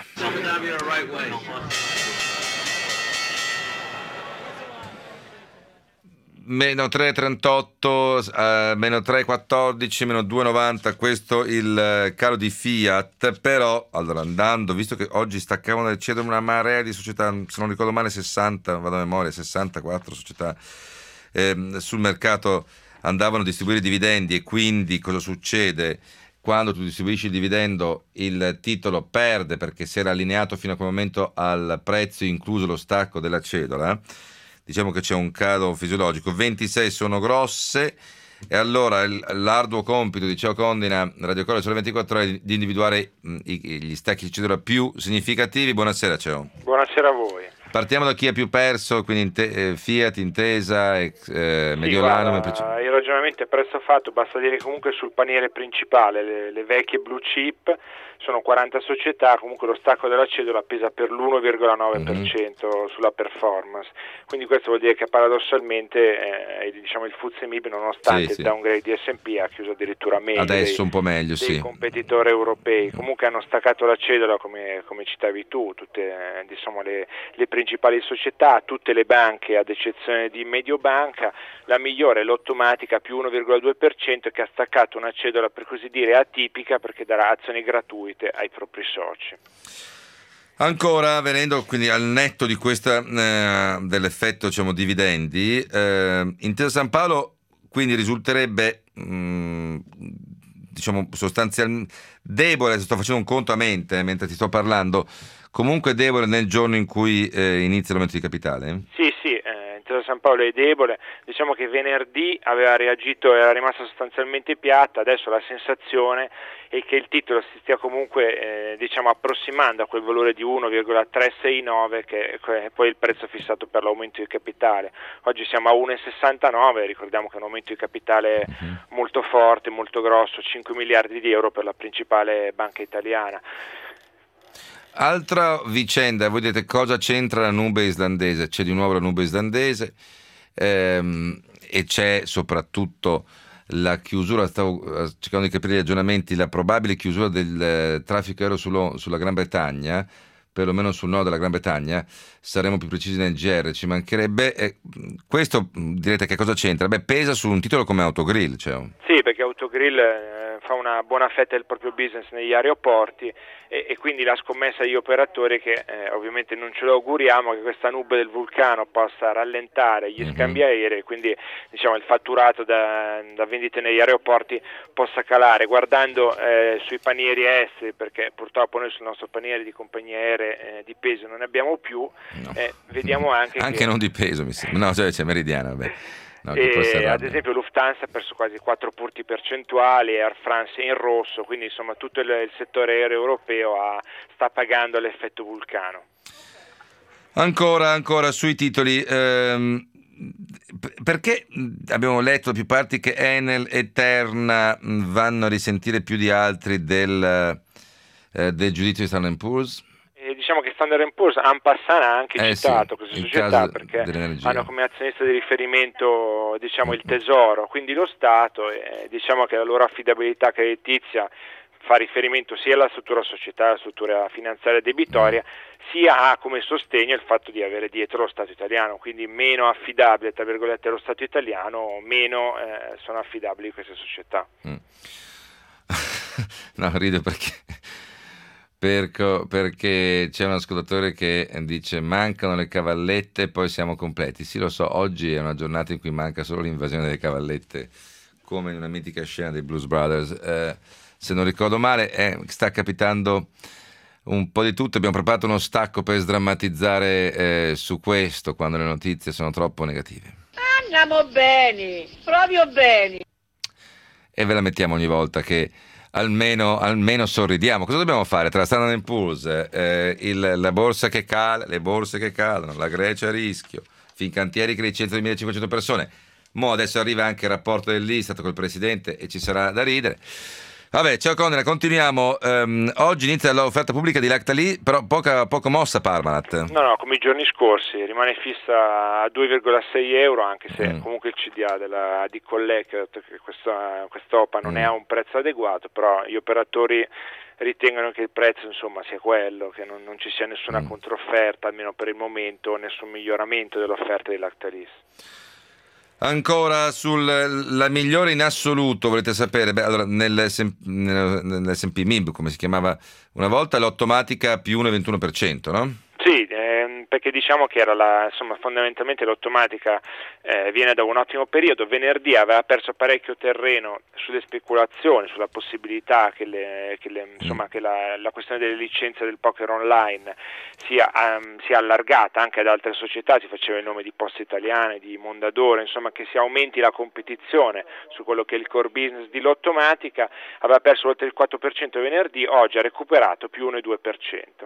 Meno tre virgola trentotto, uh, meno tre virgola quattordici, meno due virgola novanta, questo il calo di Fiat. Però, allora, andando, visto che oggi staccavano dal cedere una marea di società, se non ricordo male sessanta, vado a memoria, sessantaquattro società eh, sul mercato andavano a distribuire dividendi, e quindi cosa succede? Quando tu distribuisci il dividendo il titolo perde, perché si era allineato fino a quel momento al prezzo incluso lo stacco della cedola. Diciamo che c'è un calo fisiologico. ventisei sono grosse, e allora l'arduo compito di Ceo Condina, Radio Core Sole ventiquattro Ore, è di individuare gli stacchi di cedola più significativi. Buonasera Ceo. Buonasera a voi. Partiamo da chi ha più perso, quindi inte, eh, Fiat, Intesa, eh, Mediolanum. Sì, guarda, il ragionamento è presto fatto, basta dire comunque sul paniere principale, le, le vecchie blue chip, sono quaranta società, comunque lo stacco della cedola pesa per l'uno virgola nove per cento mm-hmm. sulla performance, quindi questo vuol dire che paradossalmente eh, diciamo il F T S E M I B, nonostante sì, il sì. downgrade di S and P, ha chiuso addirittura meglio adesso dei, un po' meglio, dei sì. competitori europei. Comunque hanno staccato la cedola, come, come citavi tu, tutte eh, diciamo le, le principali società, tutte le banche ad eccezione di Mediobanca. La migliore è l'Ottomatica più uno virgola due per cento, che ha staccato una cedola per così dire atipica, perché darà azioni gratuite ai propri soci. Ancora venendo quindi al netto di questa eh, dell'effetto diciamo dividendi, eh, Intesa San Paolo quindi risulterebbe mh, diciamo sostanzialmente debole. Sto facendo un conto a mente eh, mentre ti sto parlando, comunque debole nel giorno in cui eh, inizia l'aumento di capitale? Sì, sì, eh, Intesa San Paolo è debole, diciamo che venerdì aveva reagito, era rimasta sostanzialmente piatta, adesso la sensazione è che il titolo si stia comunque eh, diciamo approssimando a quel valore di uno virgola trecentosessantanove che è poi il prezzo fissato per l'aumento di capitale. Oggi siamo a uno virgola sessantanove, ricordiamo che è un aumento di capitale uh-huh. molto forte, molto grosso, cinque miliardi di euro per la principale banca italiana. Altra vicenda, voi dite cosa c'entra la nube islandese? C'è di nuovo la nube islandese ehm, e c'è soprattutto la chiusura, stavo cercando di capire i ragionamenti, la probabile chiusura del eh, traffico aereo sullo, sulla Gran Bretagna, perlomeno sul nord della Gran Bretagna. Saremo più precisi nel G R, ci mancherebbe. E questo direte che cosa c'entra? Beh, pesa su un titolo come Autogrill, cioè. Sì, perché Autogrill eh, fa una buona fetta del proprio business negli aeroporti e, e quindi la scommessa agli operatori che eh, ovviamente non ce lo auguriamo, che questa nube del vulcano possa rallentare gli mm-hmm. scambi aerei, quindi diciamo il fatturato da, da vendite negli aeroporti possa calare. Guardando eh, sui panieri esteri, perché purtroppo noi sul nostro paniere di compagnie aeree eh, di peso non ne abbiamo più, no. eh, vediamo anche anche che... non di peso mi sembra, no, cioè c'è Meridiana, vabbè. No, e, ad esempio Lufthansa ha perso quasi quattro punti percentuali, Air France è in rosso, quindi insomma tutto il, il settore aereo europeo ha, sta pagando l'effetto vulcano. Ancora, ancora sui titoli, ehm, perché abbiamo letto da più parti che Enel e Terna vanno a risentire più di altri del, eh, del giudizio di Standard and Poor's? Diciamo che Standard and Poor's en passant ha anche eh citato sì, queste società perché hanno come azionista di riferimento diciamo il Tesoro, quindi lo Stato, e diciamo che la loro affidabilità creditizia fa riferimento sia alla struttura societaria, alla struttura finanziaria debitoria, sia ha come sostegno il fatto di avere dietro lo Stato italiano, quindi meno affidabile tra virgolette lo Stato italiano, meno eh, sono affidabili queste società. Mm. No, rido perché Perco, perché c'è un ascoltatore che dice mancano le cavallette e poi siamo completi. Sì, lo so, oggi è una giornata in cui manca solo l'invasione delle cavallette, come in una mitica scena dei Blues Brothers. Eh, se non ricordo male, eh, sta capitando un po' di tutto. Abbiamo preparato uno stacco per sdrammatizzare eh, su questo quando le notizie sono troppo negative. Andiamo bene, proprio bene. E ve la mettiamo ogni volta che Almeno, almeno sorridiamo. Cosa dobbiamo fare tra Standard and Poor's, eh, il, la borsa che cala, le borse che calano, la Grecia a rischio, Fincantieri che licenziano duemilacinquecento persone? Mo adesso arriva anche il rapporto dell'Istat col presidente e ci sarà da ridere. Vabbè, ciao Condena, continuiamo. Um, oggi inizia l'offerta pubblica di Lactalis, però poca, poco mossa Parmalat. No, no, come i giorni scorsi, rimane fissa a due virgola sei euro, anche se mm. comunque il C D A della di Collect ha detto che questa quest'O P A non mm. è a un prezzo adeguato, però gli operatori ritengono che il prezzo insomma sia quello, che non, non ci sia nessuna mm. controfferta, almeno per il momento, nessun miglioramento dell'offerta di Lactalis. Ancora sulla migliore in assoluto, volete sapere? Beh, allora, nell'S and P M I B, come si chiamava una volta, l'Automatica più uno virgola ventuno per cento, no? Sì, ehm, perché diciamo che era la, insomma, fondamentalmente l'Automatica eh, viene da un ottimo periodo. Venerdì aveva perso parecchio terreno sulle speculazioni, sulla possibilità che, le, che, le, insomma, che la, la questione delle licenze del poker online sia, um, sia allargata anche ad altre società. Si faceva il nome di Poste Italiane, di Mondadori, insomma che si aumenti la competizione su quello che è il core business di l'Automatica. Aveva perso oltre il quattro per cento venerdì, oggi ha recuperato più uno virgola due per cento.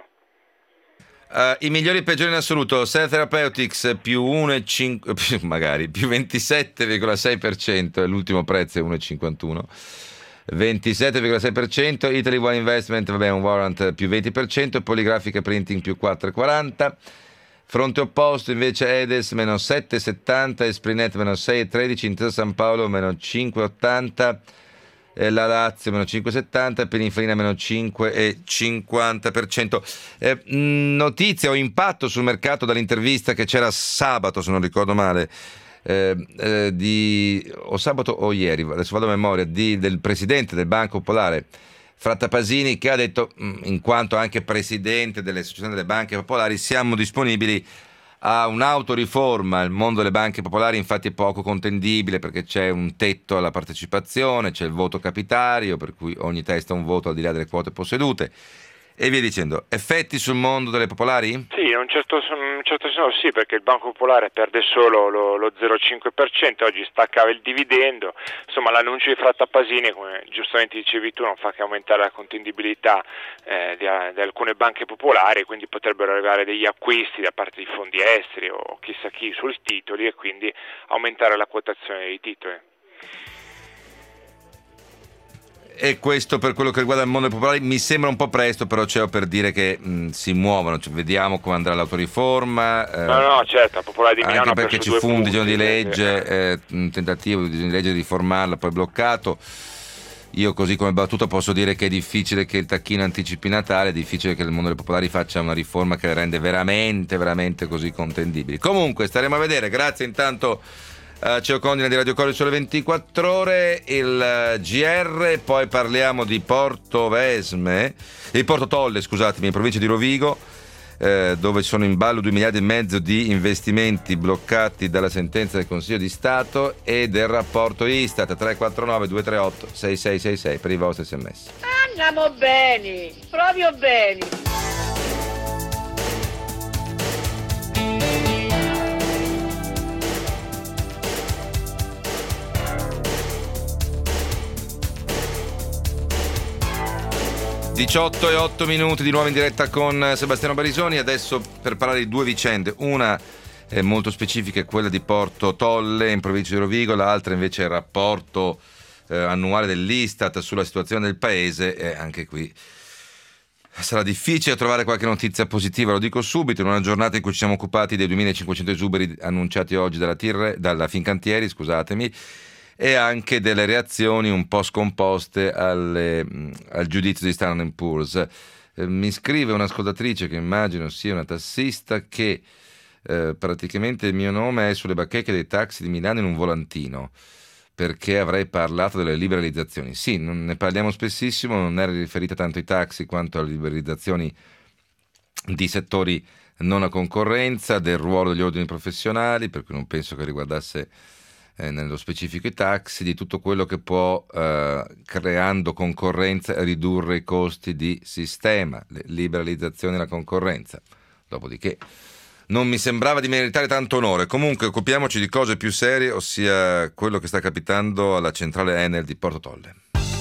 Uh, I migliori e peggiori in assoluto: Cell Therapeutics più uno virgola cinque magari più ventisette virgola sei per cento, e l'ultimo prezzo è uno virgola cinquantuno, ventisette virgola sei per cento. Italy One Investment, vabbè, un warrant più venti per cento, Poligrafica Printing più quattro virgola quaranta. Fronte opposto invece Edes meno sette virgola settanta, Esprinet meno sei virgola tredici, Intesa San Paolo meno cinque virgola ottanta, la Lazio meno cinque virgola settanta, Pininfarina meno cinque virgola cinquanta per cento. Eh, notizia o impatto sul mercato dall'intervista che c'era sabato, se non ricordo male, eh, eh, di, o sabato o ieri, adesso vado a memoria, di, del presidente del Banco Popolare Frattapasini, che ha detto, in quanto anche presidente dell'Associazione delle Banche Popolari, siamo disponibili a un'autoriforma. Il mondo delle banche popolari infatti è poco contendibile perché c'è un tetto alla partecipazione, c'è il voto capitario, per cui ogni testa ha un voto al di là delle quote possedute, e via dicendo. Effetti sul mondo delle popolari? Sì, in un certo, in un certo senso sì, perché il Banco Popolare perde solo lo, lo zero virgola cinque per cento, oggi staccava il dividendo. Insomma, l'annuncio di Frattapasini, come giustamente dicevi tu, non fa che aumentare la contendibilità eh, di, di alcune banche popolari, quindi potrebbero arrivare degli acquisti da parte di fondi esteri o chissà chi sui titoli, e quindi aumentare la quotazione dei titoli. E questo per quello che riguarda il mondo popolare. Mi sembra un po' presto, però c'è per dire che mh, si muovono, cioè, vediamo come andrà l'autoriforma. Eh, no, no, certo, la Popolare di Milano anche perché ci fu un disegno di legge, eh, un tentativo di disegno di legge di riformarla, poi bloccato. io così come battuta posso dire che è difficile che il tacchino anticipi Natale, è difficile che il mondo delle popolari faccia una riforma che le rende veramente, veramente così contendibili. Comunque staremo a vedere. Grazie intanto a Ceo Condina di Radio Cori Sole ventiquattro Ore, il G R, poi parliamo di Portovesme, di Porto Tolle, scusatemi, in provincia di Rovigo, eh, dove sono in ballo due miliardi e mezzo di investimenti bloccati dalla sentenza del Consiglio di Stato, e del rapporto Istat. Tre quattro nove due tre otto sei sei sei sei per i vostri sms. Andiamo bene, proprio bene. diciotto e otto minuti di nuovo in diretta con Sebastiano Barisoni. Adesso per parlare di due vicende, una è molto specifica, è quella di Porto Tolle in provincia di Rovigo, l'altra invece è il rapporto eh, annuale dell'Istat sulla situazione del paese, e anche qui sarà difficile trovare qualche notizia positiva, lo dico subito, in una giornata in cui ci siamo occupati dei duemilacinquecento esuberi annunciati oggi dalla, Tirre, dalla Fincantieri, scusatemi, e anche delle reazioni un po' scomposte alle, al giudizio di Standard and Poor's. Eh, mi scrive un'ascoltatrice che immagino sia una tassista che eh, praticamente il mio nome è sulle bacheche dei taxi di Milano in un volantino, perché avrei parlato delle liberalizzazioni. Sì, non ne parliamo spessissimo, non è riferita tanto ai taxi quanto alle liberalizzazioni di settori non a concorrenza, del ruolo degli ordini professionali, per cui non penso che riguardasse Eh, nello specifico i taxi, di tutto quello che può, eh, creando concorrenza, ridurre i costi di sistema, le liberalizzazioni della concorrenza. Dopodiché non mi sembrava di meritare tanto onore. Comunque occupiamoci di cose più serie, ossia quello che sta capitando alla centrale Enel di Porto Tolle.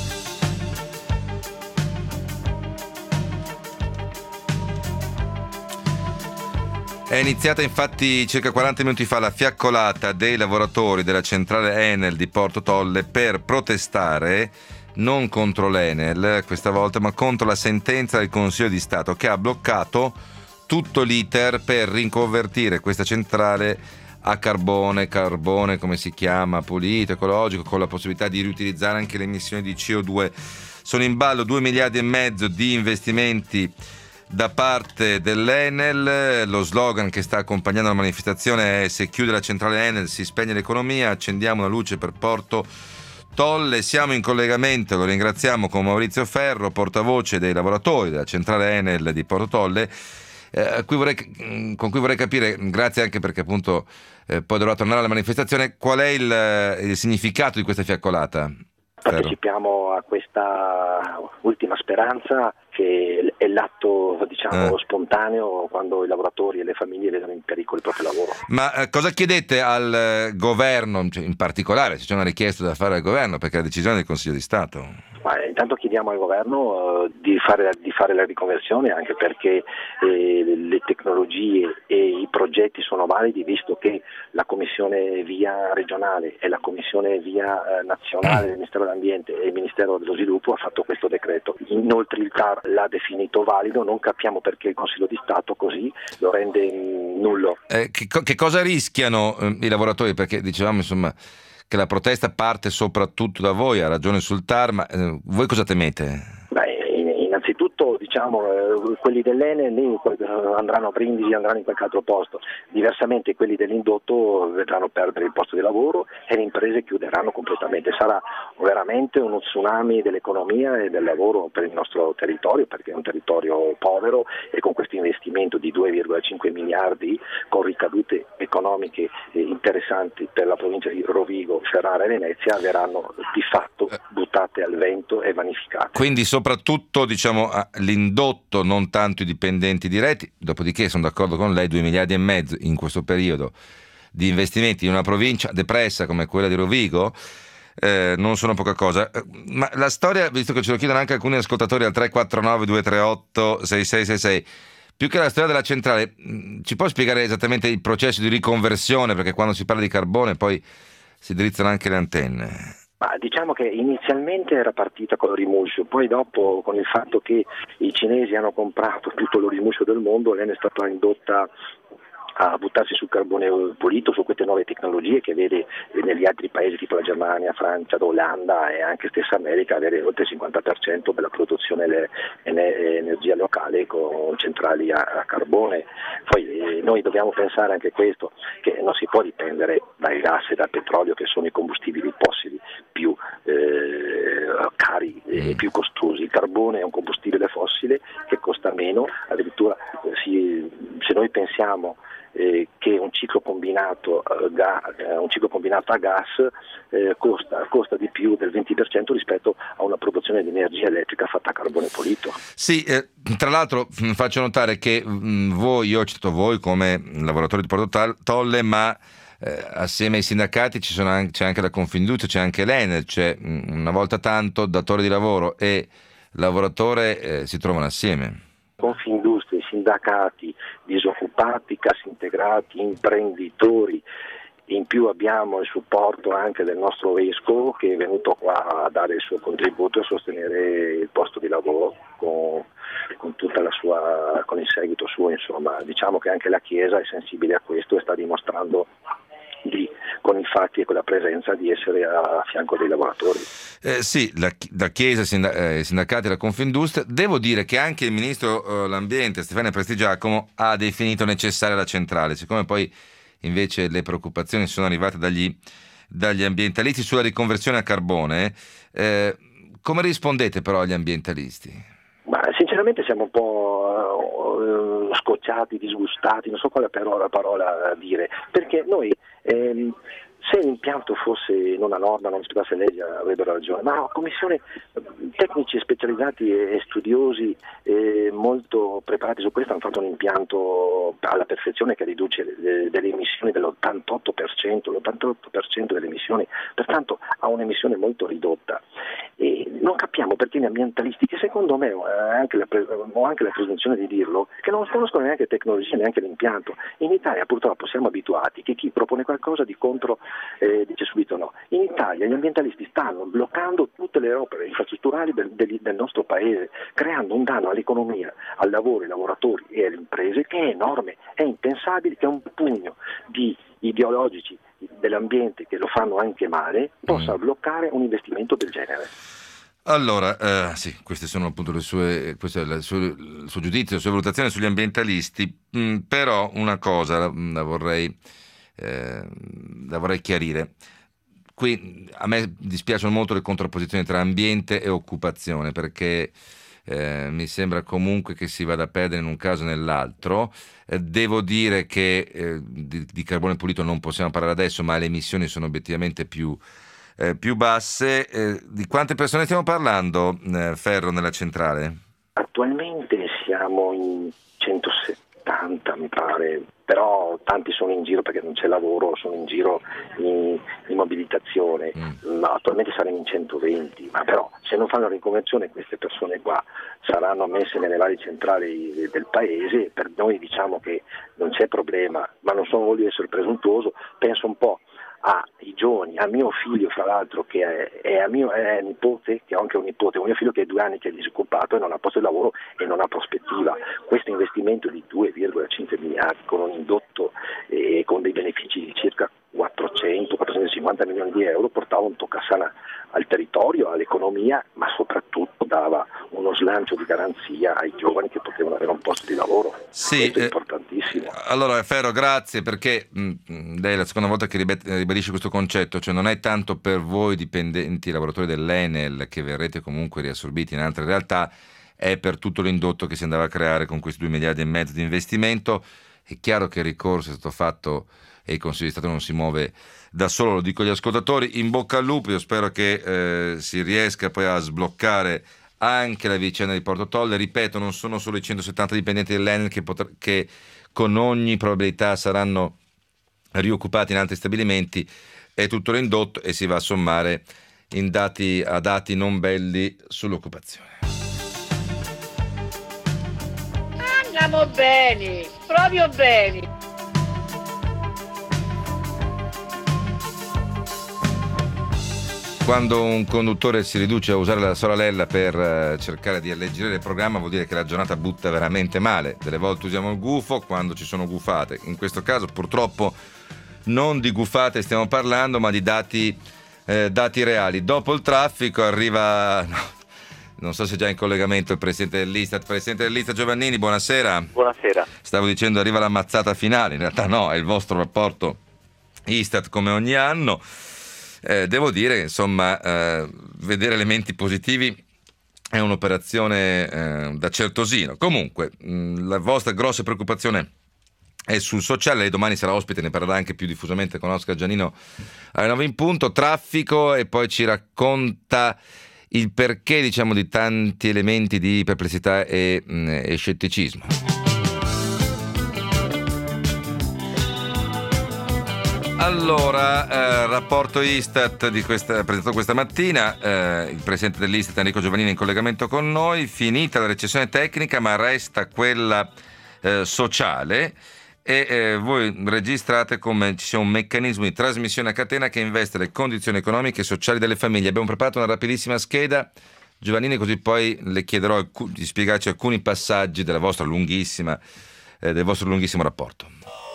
È iniziata infatti circa quaranta minuti fa la fiaccolata dei lavoratori della centrale Enel di Porto Tolle per protestare non contro l'Enel questa volta, ma contro la sentenza del Consiglio di Stato che ha bloccato tutto l'iter per riconvertire questa centrale a carbone, carbone come si chiama, pulito, ecologico, con la possibilità di riutilizzare anche le emissioni di C O due. Sono in ballo due miliardi e mezzo di investimenti da parte dell'Enel. Lo slogan che sta accompagnando la manifestazione è: se chiude la centrale Enel si spegne l'economia, accendiamo una luce per Porto Tolle. Siamo in collegamento, lo ringraziamo, con Maurizio Ferro, portavoce dei lavoratori della centrale Enel di Porto Tolle, eh, cui vorrei, con cui vorrei capire, grazie anche perché appunto eh, poi dovrà tornare alla manifestazione, qual è il, il significato di questa fiaccolata. Partecipiamo a questa ultima speranza, che è l'atto, diciamo, eh. spontaneo quando i lavoratori e le famiglie vedono in pericolo il proprio lavoro. Ma eh, cosa chiedete al eh, governo, cioè, in particolare, se c'è una richiesta da fare al governo, perché è la decisione del Consiglio di Stato? Ma intanto chiediamo al governo uh, di, fare, di fare la riconversione, anche perché eh, le tecnologie e i progetti sono validi, visto che la commissione via regionale e la commissione via eh, nazionale del Ministero dell'Ambiente e il Ministero dello Sviluppo ha fatto questo decreto. Inoltre il T A R l'ha definito valido, non capiamo perché il Consiglio di Stato così lo rende nullo. Eh, che, che cosa rischiano eh, i lavoratori? Perché dicevamo insomma che la protesta parte soprattutto da voi, ha ragione sul T A R, ma eh, voi cosa temete? Beh, innanzitutto diciamo eh, quelli dell'Enel andranno a Brindisi, andranno in qualche altro posto, diversamente quelli dell'indotto vedranno perdere il posto di lavoro e le imprese chiuderanno completamente. Sarà veramente uno tsunami dell'economia e del lavoro per il nostro territorio, perché è un territorio povero, e con questo investimento di due virgola cinque miliardi con ricadute economiche eh, interessanti per la provincia di Rovigo, Ferrara e Venezia verranno di fatto buttate al vento e vanificate. Quindi soprattutto diciamo l'indotto, non tanto i dipendenti diretti. Dopodiché sono d'accordo con lei, due miliardi e mezzo in questo periodo di investimenti in una provincia depressa come quella di Rovigo eh, non sono poca cosa. Ma la storia, visto che ce lo chiedono anche alcuni ascoltatori al tre quattro nove due tre otto sei sei sei sei, più che la storia della centrale, ci può spiegare esattamente il processo di riconversione? Perché quando si parla di carbone poi si drizzano anche le antenne. Ma diciamo che inizialmente era partita con l'orimuscio, poi dopo con il fatto che i cinesi hanno comprato tutto l'orimuscio del mondo, l'Enel è stata indotta a buttarsi sul carbone pulito, su queste nuove tecnologie che vede negli altri paesi tipo la Germania, Francia, l'Olanda e anche stessa America avere oltre il cinquanta per cento per la produzione dell'energia locale con centrali a, a carbone. Poi eh, noi dobbiamo pensare anche questo, che non si può dipendere dal gas e dal petrolio, che sono i combustibili fossili più eh, cari e più costosi. Il carbone è un combustibile fossile che costa meno, addirittura eh, si, se noi pensiamo Eh, che un ciclo combinato, eh, ga, eh, un ciclo combinato a gas eh, costa, costa di più del venti per cento rispetto a una produzione di energia elettrica fatta a carbone pulito. Sì, eh, tra l'altro mh, faccio notare che mh, voi, io ho citato voi come lavoratori di Porto Tolle, ma eh, assieme ai sindacati ci sono anche, c'è anche la Confindustria, c'è anche l'Enel, c'è mh, una volta tanto datore di lavoro e lavoratore eh, si trovano assieme. Confindustria, sindacati, disoccupati, cassi integrati, imprenditori. In più abbiamo il supporto anche del nostro vescovo che è venuto qua a dare il suo contributo e a sostenere il posto di lavoro con, con tutta la sua, con il seguito suo, insomma. Diciamo che anche la Chiesa è sensibile a questo e sta dimostrando di, con i fatti e con la presenza di essere a fianco dei lavoratori. Eh, sì, la, la Chiesa, i eh, sindacati e la Confindustria. Devo dire che anche il ministro eh, dell'Ambiente Stefania Prestigiacomo ha definito necessaria la centrale, siccome poi invece le preoccupazioni sono arrivate dagli, dagli ambientalisti sulla riconversione a carbone. Eh, come rispondete però agli ambientalisti? Ma sinceramente siamo un po' uh, scocciati, disgustati, non so quale però la parola a dire, perché noi ehm, se l'impianto fosse non a norma, non rispettasse legge, avrebbero ragione, ma no, commissione, tecnici specializzati e studiosi eh, molto preparati su questo hanno fatto un impianto alla perfezione che riduce le, delle emissioni dell'ottantotto per cento, l'ottantotto per cento delle emissioni, pertanto ha un'emissione molto ridotta. E non capiamo perché gli ambientalisti, che secondo me ho anche la, ho anche la presunzione di dirlo, che non conoscono neanche tecnologia, neanche l'impianto. In Italia purtroppo siamo abituati che chi propone qualcosa di contro eh, dice subito no. In Italia gli ambientalisti stanno bloccando tutte le opere infrastrutturali del, del, del nostro paese, creando un danno all'economia, al lavoro, ai lavoratori e alle imprese che è enorme. È impensabile che un pugno di ideologici dell'ambiente che lo fanno anche male possa bloccare un investimento del genere. Allora, eh, sì, queste sono appunto le sue, questo è il suo, il suo giudizio, la sua valutazione sugli ambientalisti, mm, però una cosa la, la, vorrei, eh, la vorrei chiarire. Qui a me dispiacciono molto le contrapposizioni tra ambiente e occupazione, perché Eh, mi sembra comunque che si vada a perdere in un caso o nell'altro. Eh, devo dire che eh, di, di carbone pulito non possiamo parlare adesso, ma le emissioni sono obiettivamente più, eh, più basse. Eh, di quante persone stiamo parlando, eh, Ferro, nella centrale? Attualmente siamo in centosettanta mi pare, però tanti sono in giro perché non c'è lavoro, sono in giro in, in mobilitazione, mm. ma attualmente saremo in centoventi, ma però se non fanno la riconversione queste persone qua saranno messe nelle varie centrali del paese. Per noi diciamo che non c'è problema, ma non sono, voglio essere presuntuoso, penso un po' ai giovani, a mio figlio fra l'altro che è, è a mio è nipote, che ho anche un nipote, un mio figlio che è due anni che è disoccupato e non ha posto di lavoro e non ha prospettiva. Questo investimento di due virgola cinque miliardi con un indotto e eh, con dei benefici di circa quattrocento quattrocentocinquanta milioni di euro portava un toccasana al territorio, all'economia, ma soprattutto dava uno slancio di garanzia ai giovani che potevano avere un posto di lavoro. Sì, questo è eh, importantissimo. Allora Ferro, grazie, perché mh, lei è la seconda volta che ribadisce questo concetto, cioè non è tanto per voi dipendenti, lavoratori dell'Enel, che verrete comunque riassorbiti in altre realtà, è per tutto l'indotto che si andava a creare con questi due miliardi e mezzo di investimento. È chiaro che il ricorso è stato fatto e il Consiglio di Stato non si muove da solo, lo dico agli ascoltatori. In bocca al lupo, io spero che eh, si riesca poi a sbloccare anche la vicenda di Porto Tolle. Ripeto, non sono solo i centosettanta dipendenti dell'Enel che, potrà, che con ogni probabilità saranno rioccupati in altri stabilimenti, è tutto l'indotto e si va a sommare in dati, a dati non belli sull'occupazione. Andiamo bene, proprio bene. Quando un conduttore si riduce a usare la sola lella per eh, cercare di alleggerire il programma, vuol dire che la giornata butta veramente male. Delle volte usiamo il gufo quando ci sono gufate. In questo caso purtroppo non di gufate stiamo parlando, ma di dati, eh, dati reali. Dopo il traffico arriva, no, non so se è già in collegamento il presidente dell'Istat. Presidente dell'Istat Giovannini, buonasera. Buonasera. Stavo dicendo arriva la mazzata finale, in realtà no, è il vostro rapporto Istat come ogni anno. Eh, devo dire, insomma, eh, vedere elementi positivi è un'operazione eh, da certosino. Comunque, mh, la vostra grossa preoccupazione è sul sociale. Lei domani sarà ospite, ne parlerà anche più diffusamente con Oscar Giannino alle nove in punto. Traffico, e poi ci racconta il perché, diciamo, di tanti elementi di perplessità e, mh, e scetticismo. Allora, eh, rapporto Istat di questa, presentato questa mattina, eh, il presidente dell'Istat Enrico Giovannini in collegamento con noi. Finita la recessione tecnica, ma resta quella eh, sociale, e eh, voi registrate come ci sia un meccanismo di trasmissione a catena che investe le condizioni economiche e sociali delle famiglie. Abbiamo preparato una rapidissima scheda, Giovannini, così poi le chiederò di spiegarci alcuni passaggi della vostra lunghissima, eh, del vostro lunghissimo rapporto.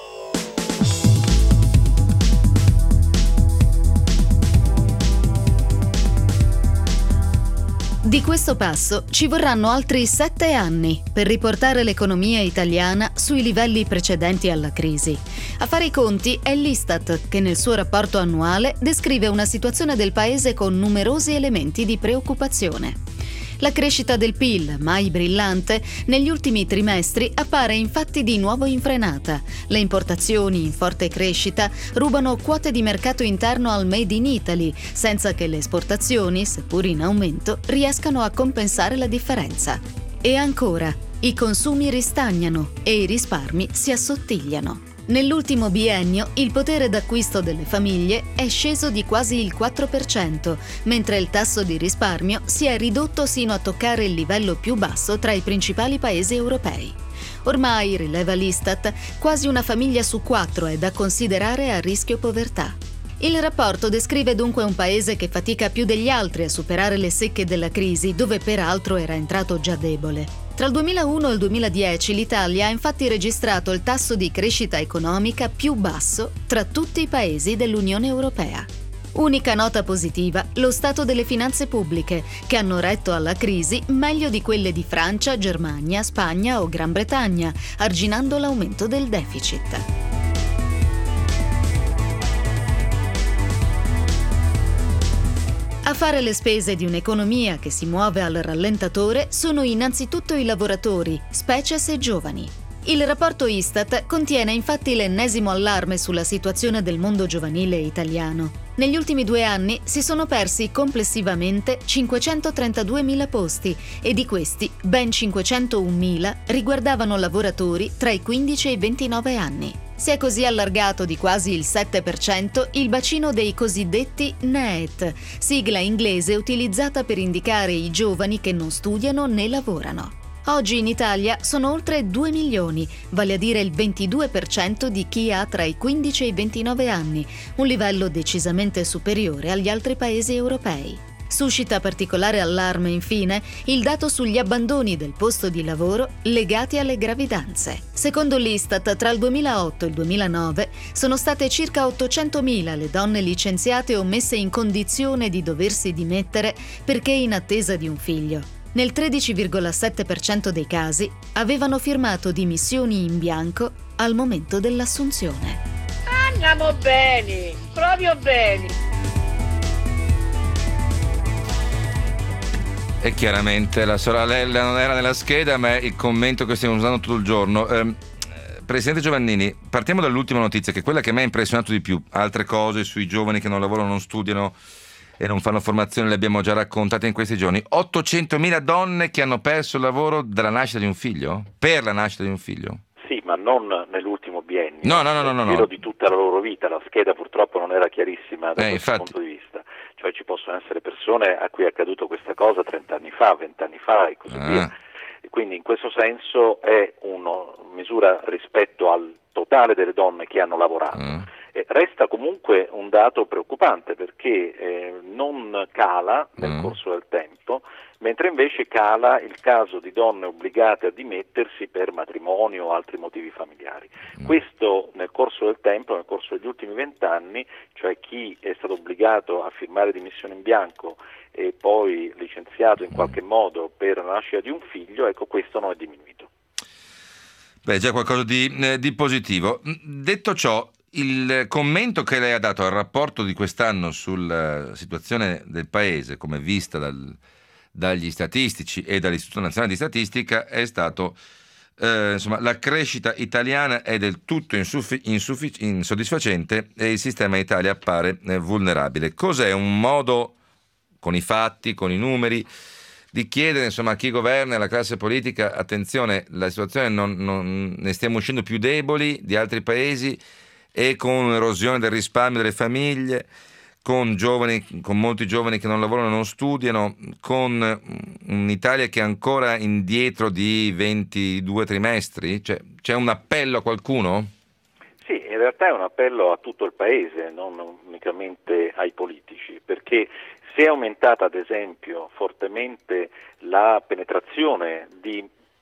Di questo passo ci vorranno altri sette anni per riportare l'economia italiana sui livelli precedenti alla crisi. A fare i conti è l'Istat che nel suo rapporto annuale descrive una situazione del paese con numerosi elementi di preoccupazione. La crescita del P I L, mai brillante, negli ultimi trimestri appare infatti di nuovo in frenata. Le importazioni in forte crescita rubano quote di mercato interno al Made in Italy, senza che le esportazioni, seppur in aumento, riescano a compensare la differenza. E ancora, i consumi ristagnano e i risparmi si assottigliano. Nell'ultimo biennio il potere d'acquisto delle famiglie è sceso di quasi il quattro per cento, mentre il tasso di risparmio si è ridotto sino a toccare il livello più basso tra i principali paesi europei. Ormai, rileva l'Istat, quasi una famiglia su quattro è da considerare a rischio povertà. Il rapporto descrive dunque un paese che fatica più degli altri a superare le secche della crisi, dove peraltro era entrato già debole. Tra il duemilauno e il duemiladieci l'Italia ha infatti registrato il tasso di crescita economica più basso tra tutti i paesi dell'Unione Europea. Unica nota positiva, lo stato delle finanze pubbliche, che hanno retto alla crisi meglio di quelle di Francia, Germania, Spagna o Gran Bretagna, arginando l'aumento del deficit. A fare le spese di un'economia che si muove al rallentatore sono innanzitutto i lavoratori, specie se giovani. Il rapporto Istat contiene infatti l'ennesimo allarme sulla situazione del mondo giovanile italiano. Negli ultimi due anni si sono persi complessivamente cinquecentotrentaduemila posti e di questi ben cinquecentounmila riguardavano lavoratori tra i quindici e i ventinove anni. Si è così allargato di quasi il sette per cento il bacino dei cosiddetti N E E T, sigla inglese utilizzata per indicare i giovani che non studiano né lavorano. Oggi in Italia sono oltre due milioni, vale a dire il ventidue per cento di chi ha tra i quindici e i ventinove anni, un livello decisamente superiore agli altri paesi europei. Suscita particolare allarme, infine, il dato sugli abbandoni del posto di lavoro legati alle gravidanze. Secondo l'Istat, tra il duemilaotto e il duemilanove sono state circa ottocentomila le donne licenziate o messe in condizione di doversi dimettere perché in attesa di un figlio. Nel tredici virgola sette per cento dei casi avevano firmato dimissioni in bianco al momento dell'assunzione. Andiamo bene, proprio bene. E chiaramente la sorella non era nella scheda, ma è il commento che stiamo usando tutto il giorno. Eh, Presidente Giovannini, partiamo dall'ultima notizia, che è quella che mi ha impressionato di più. Altre cose sui giovani che non lavorano, non studiano e non fanno formazione le abbiamo già raccontate in questi giorni. ottocentomila donne che hanno perso il lavoro dalla nascita di un figlio? Per la nascita di un figlio? Sì, ma non nell'ultimo biennio. No, no, no, no, no, no. di tutta la loro vita. La scheda purtroppo non era chiarissima da eh, questo infatti... punto di vista. Cioè ci possono essere persone a cui è accaduto questa cosa trent'anni fa, vent'anni fa e così ah. via. E quindi in questo senso è una misura rispetto al totale delle donne che hanno lavorato. Ah. Eh, resta comunque un dato preoccupante perché eh, non cala nel Mm. corso del tempo, mentre invece cala il caso di donne obbligate a dimettersi per matrimonio o altri motivi familiari. Mm. Questo nel corso del tempo, nel corso degli ultimi vent'anni, cioè chi è stato obbligato a firmare dimissioni in bianco e poi licenziato in qualche modo per la nascita di un figlio, ecco, questo non è diminuito. Beh, già qualcosa di, eh, di positivo. Detto ciò, il commento che lei ha dato al rapporto di quest'anno sulla situazione del paese, come vista dal, dagli statistici e dall'Istituto Nazionale di Statistica, è stato eh, insomma, la crescita italiana è del tutto insuffi- insuffic- insoddisfacente e il sistema Italia appare eh, vulnerabile. Cos'è un modo, con i fatti, con i numeri, di chiedere insomma a chi governa e alla classe politica: attenzione, la situazione non, non ne stiamo uscendo più deboli di altri paesi, e con erosione del risparmio delle famiglie, con giovani, con molti giovani che non lavorano e non studiano, con un'Italia che è ancora indietro di ventidue trimestri? Cioè, c'è un appello a qualcuno? Sì, in realtà è un appello a tutto il Paese, non unicamente ai politici, perché se è aumentata ad esempio fortemente la penetrazione di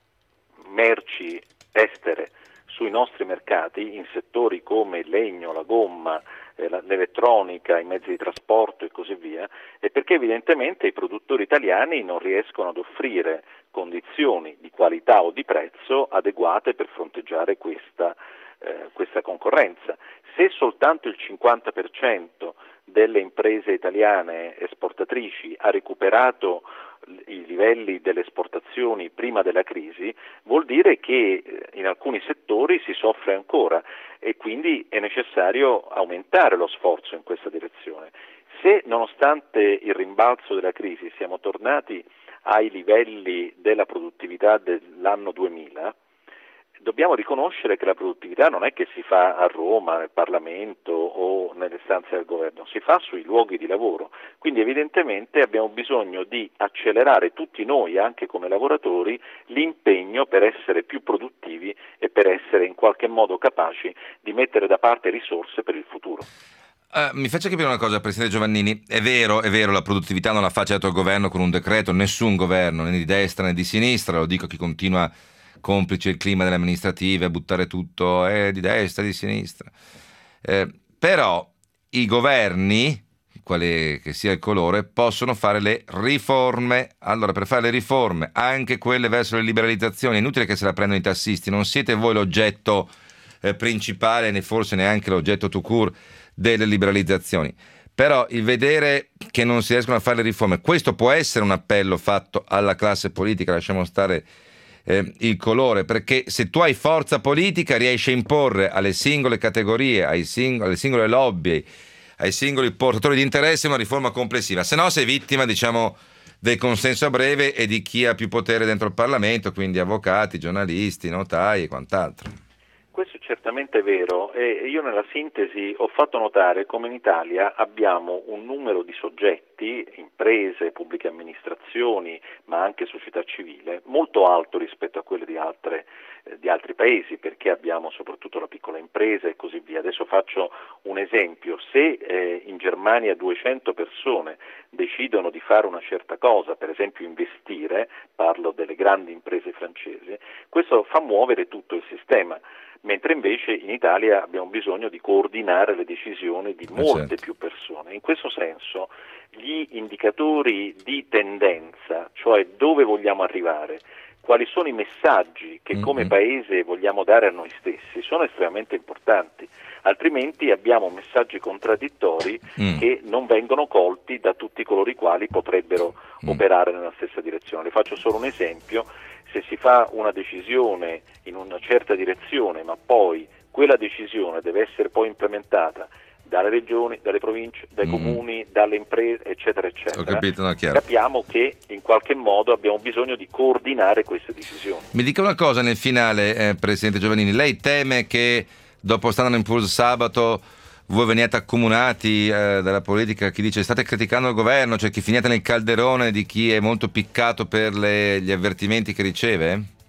merci estere sui nostri mercati in settori come il legno, la gomma, eh, l'elettronica, i mezzi di trasporto e così via, è perché evidentemente i produttori italiani non riescono ad offrire condizioni di qualità o di prezzo adeguate per fronteggiare questa, eh, questa concorrenza. Se soltanto il cinquanta per cento delle imprese italiane esportatrici ha recuperato i livelli delle esportazioni prima della crisi, vuol dire che in alcuni settori si soffre ancora e quindi è necessario aumentare lo sforzo in questa direzione. Se nonostante il rimbalzo della crisi siamo tornati ai livelli della produttività dell'anno duemila, dobbiamo riconoscere che la produttività non è che si fa a Roma, nel Parlamento o nelle stanze del governo, si fa sui luoghi di lavoro. Quindi evidentemente abbiamo bisogno di accelerare tutti noi, anche come lavoratori, l'impegno per essere più produttivi e per essere in qualche modo capaci di mettere da parte risorse per il futuro. Uh, mi faccia capire una cosa, Presidente Giovannini. È vero, è vero, la produttività non la fa certo il governo con un decreto, nessun governo, né di destra né di sinistra, lo dico a chi continua, complice il clima delle amministrative, a buttare tutto eh, di destra, di sinistra. Eh, però i governi, quale che sia il colore, possono fare le riforme. Allora, per fare le riforme, anche quelle verso le liberalizzazioni, è inutile che se la prendano i tassisti, non siete voi l'oggetto eh, principale, né forse neanche l'oggetto tout court delle liberalizzazioni. Però il vedere che non si riescono a fare le riforme, questo può essere un appello fatto alla classe politica, lasciamo stare Eh, il colore, perché se tu hai forza politica riesci a imporre alle singole categorie, ai sing- alle singole lobby, ai singoli portatori di interesse una riforma complessiva, se no sei vittima, diciamo, del consenso a breve e di chi ha più potere dentro il Parlamento, quindi avvocati, giornalisti, notai e quant'altro. Questo è certamente vero e io nella sintesi ho fatto notare come in Italia abbiamo un numero di soggetti, imprese, pubbliche amministrazioni, ma anche società civile, molto alto rispetto a quelle di, altre, eh, di altri paesi, perché abbiamo soprattutto la piccola impresa e così via. Adesso faccio un esempio: se eh, in Germania duecento persone decidono di fare una certa cosa, per esempio investire, parlo delle grandi imprese francesi, questo fa muovere tutto il sistema. Mentre invece in Italia abbiamo bisogno di coordinare le decisioni di molte certo. più persone. In questo senso gli indicatori di tendenza, cioè dove vogliamo arrivare, quali sono i messaggi che come mm-hmm. Paese vogliamo dare a noi stessi, sono estremamente importanti, altrimenti abbiamo messaggi contraddittori mm. che non vengono colti da tutti coloro i quali potrebbero mm. operare nella stessa direzione. Le faccio solo un esempio: se si fa una decisione in una certa direzione, ma poi quella decisione deve essere poi implementata dalle regioni, dalle province, dai mm. comuni, dalle imprese, eccetera, eccetera, Ho capito, no, chiaro. Capiamo che in qualche modo abbiamo bisogno di coordinare queste decisioni. Mi dica una cosa nel finale, eh, Presidente Giovannini, lei teme che dopo Standard and Poor's sabato voi veniate accomunati eh, dalla politica, chi dice state criticando il governo, cioè chi finiate nel calderone di chi è molto piccato per le, gli avvertimenti che riceve?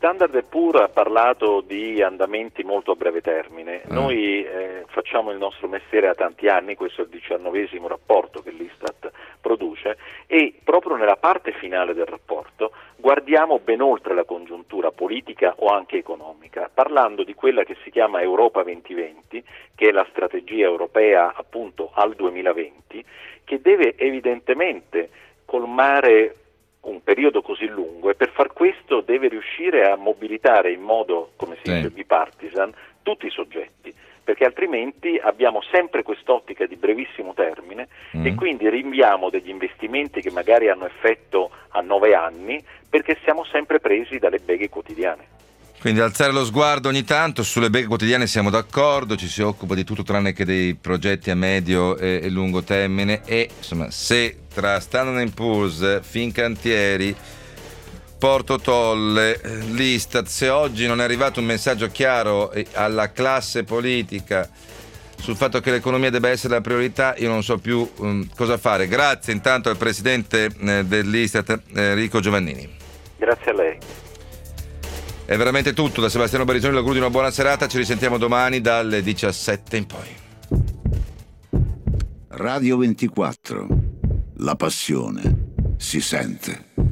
Standard and Poor's ha parlato di andamenti molto a breve termine. Mm. Noi eh, facciamo il nostro mestiere da tanti anni, questo è il diciannovesimo rapporto che l'Istat produce, e proprio nella parte finale del rapporto guardiamo ben oltre la congiuntura politica o anche economica, parlando di quella che si chiama Europa duemilaventi, che è la strategia europea appunto al duemilaventi, che deve evidentemente colmare un periodo così lungo, e per far questo deve riuscire a mobilitare in modo, come si dice, sì. bipartisan tutti i soggetti, perché altrimenti abbiamo sempre quest'ottica di brevissimo termine mm. e quindi rinviamo degli investimenti che magari hanno effetto a nove anni, perché siamo sempre presi dalle beghe quotidiane. Quindi alzare lo sguardo ogni tanto, sulle beghe quotidiane siamo d'accordo, ci si occupa di tutto tranne che dei progetti a medio e, e lungo termine, e insomma se tra Standard and Poor's, Fincantieri, Porto Tolle, l'Istat, se oggi non è arrivato un messaggio chiaro alla classe politica sul fatto che l'economia debba essere la priorità, io non so più um, cosa fare. Grazie intanto al presidente eh, dell'Istat, Enrico Giovannini. Grazie a lei. È veramente tutto da Sebastiano Barisoni, l'augurio di una buona serata, ci risentiamo domani dalle diciassette in poi. Radio ventiquattro, la passione si sente.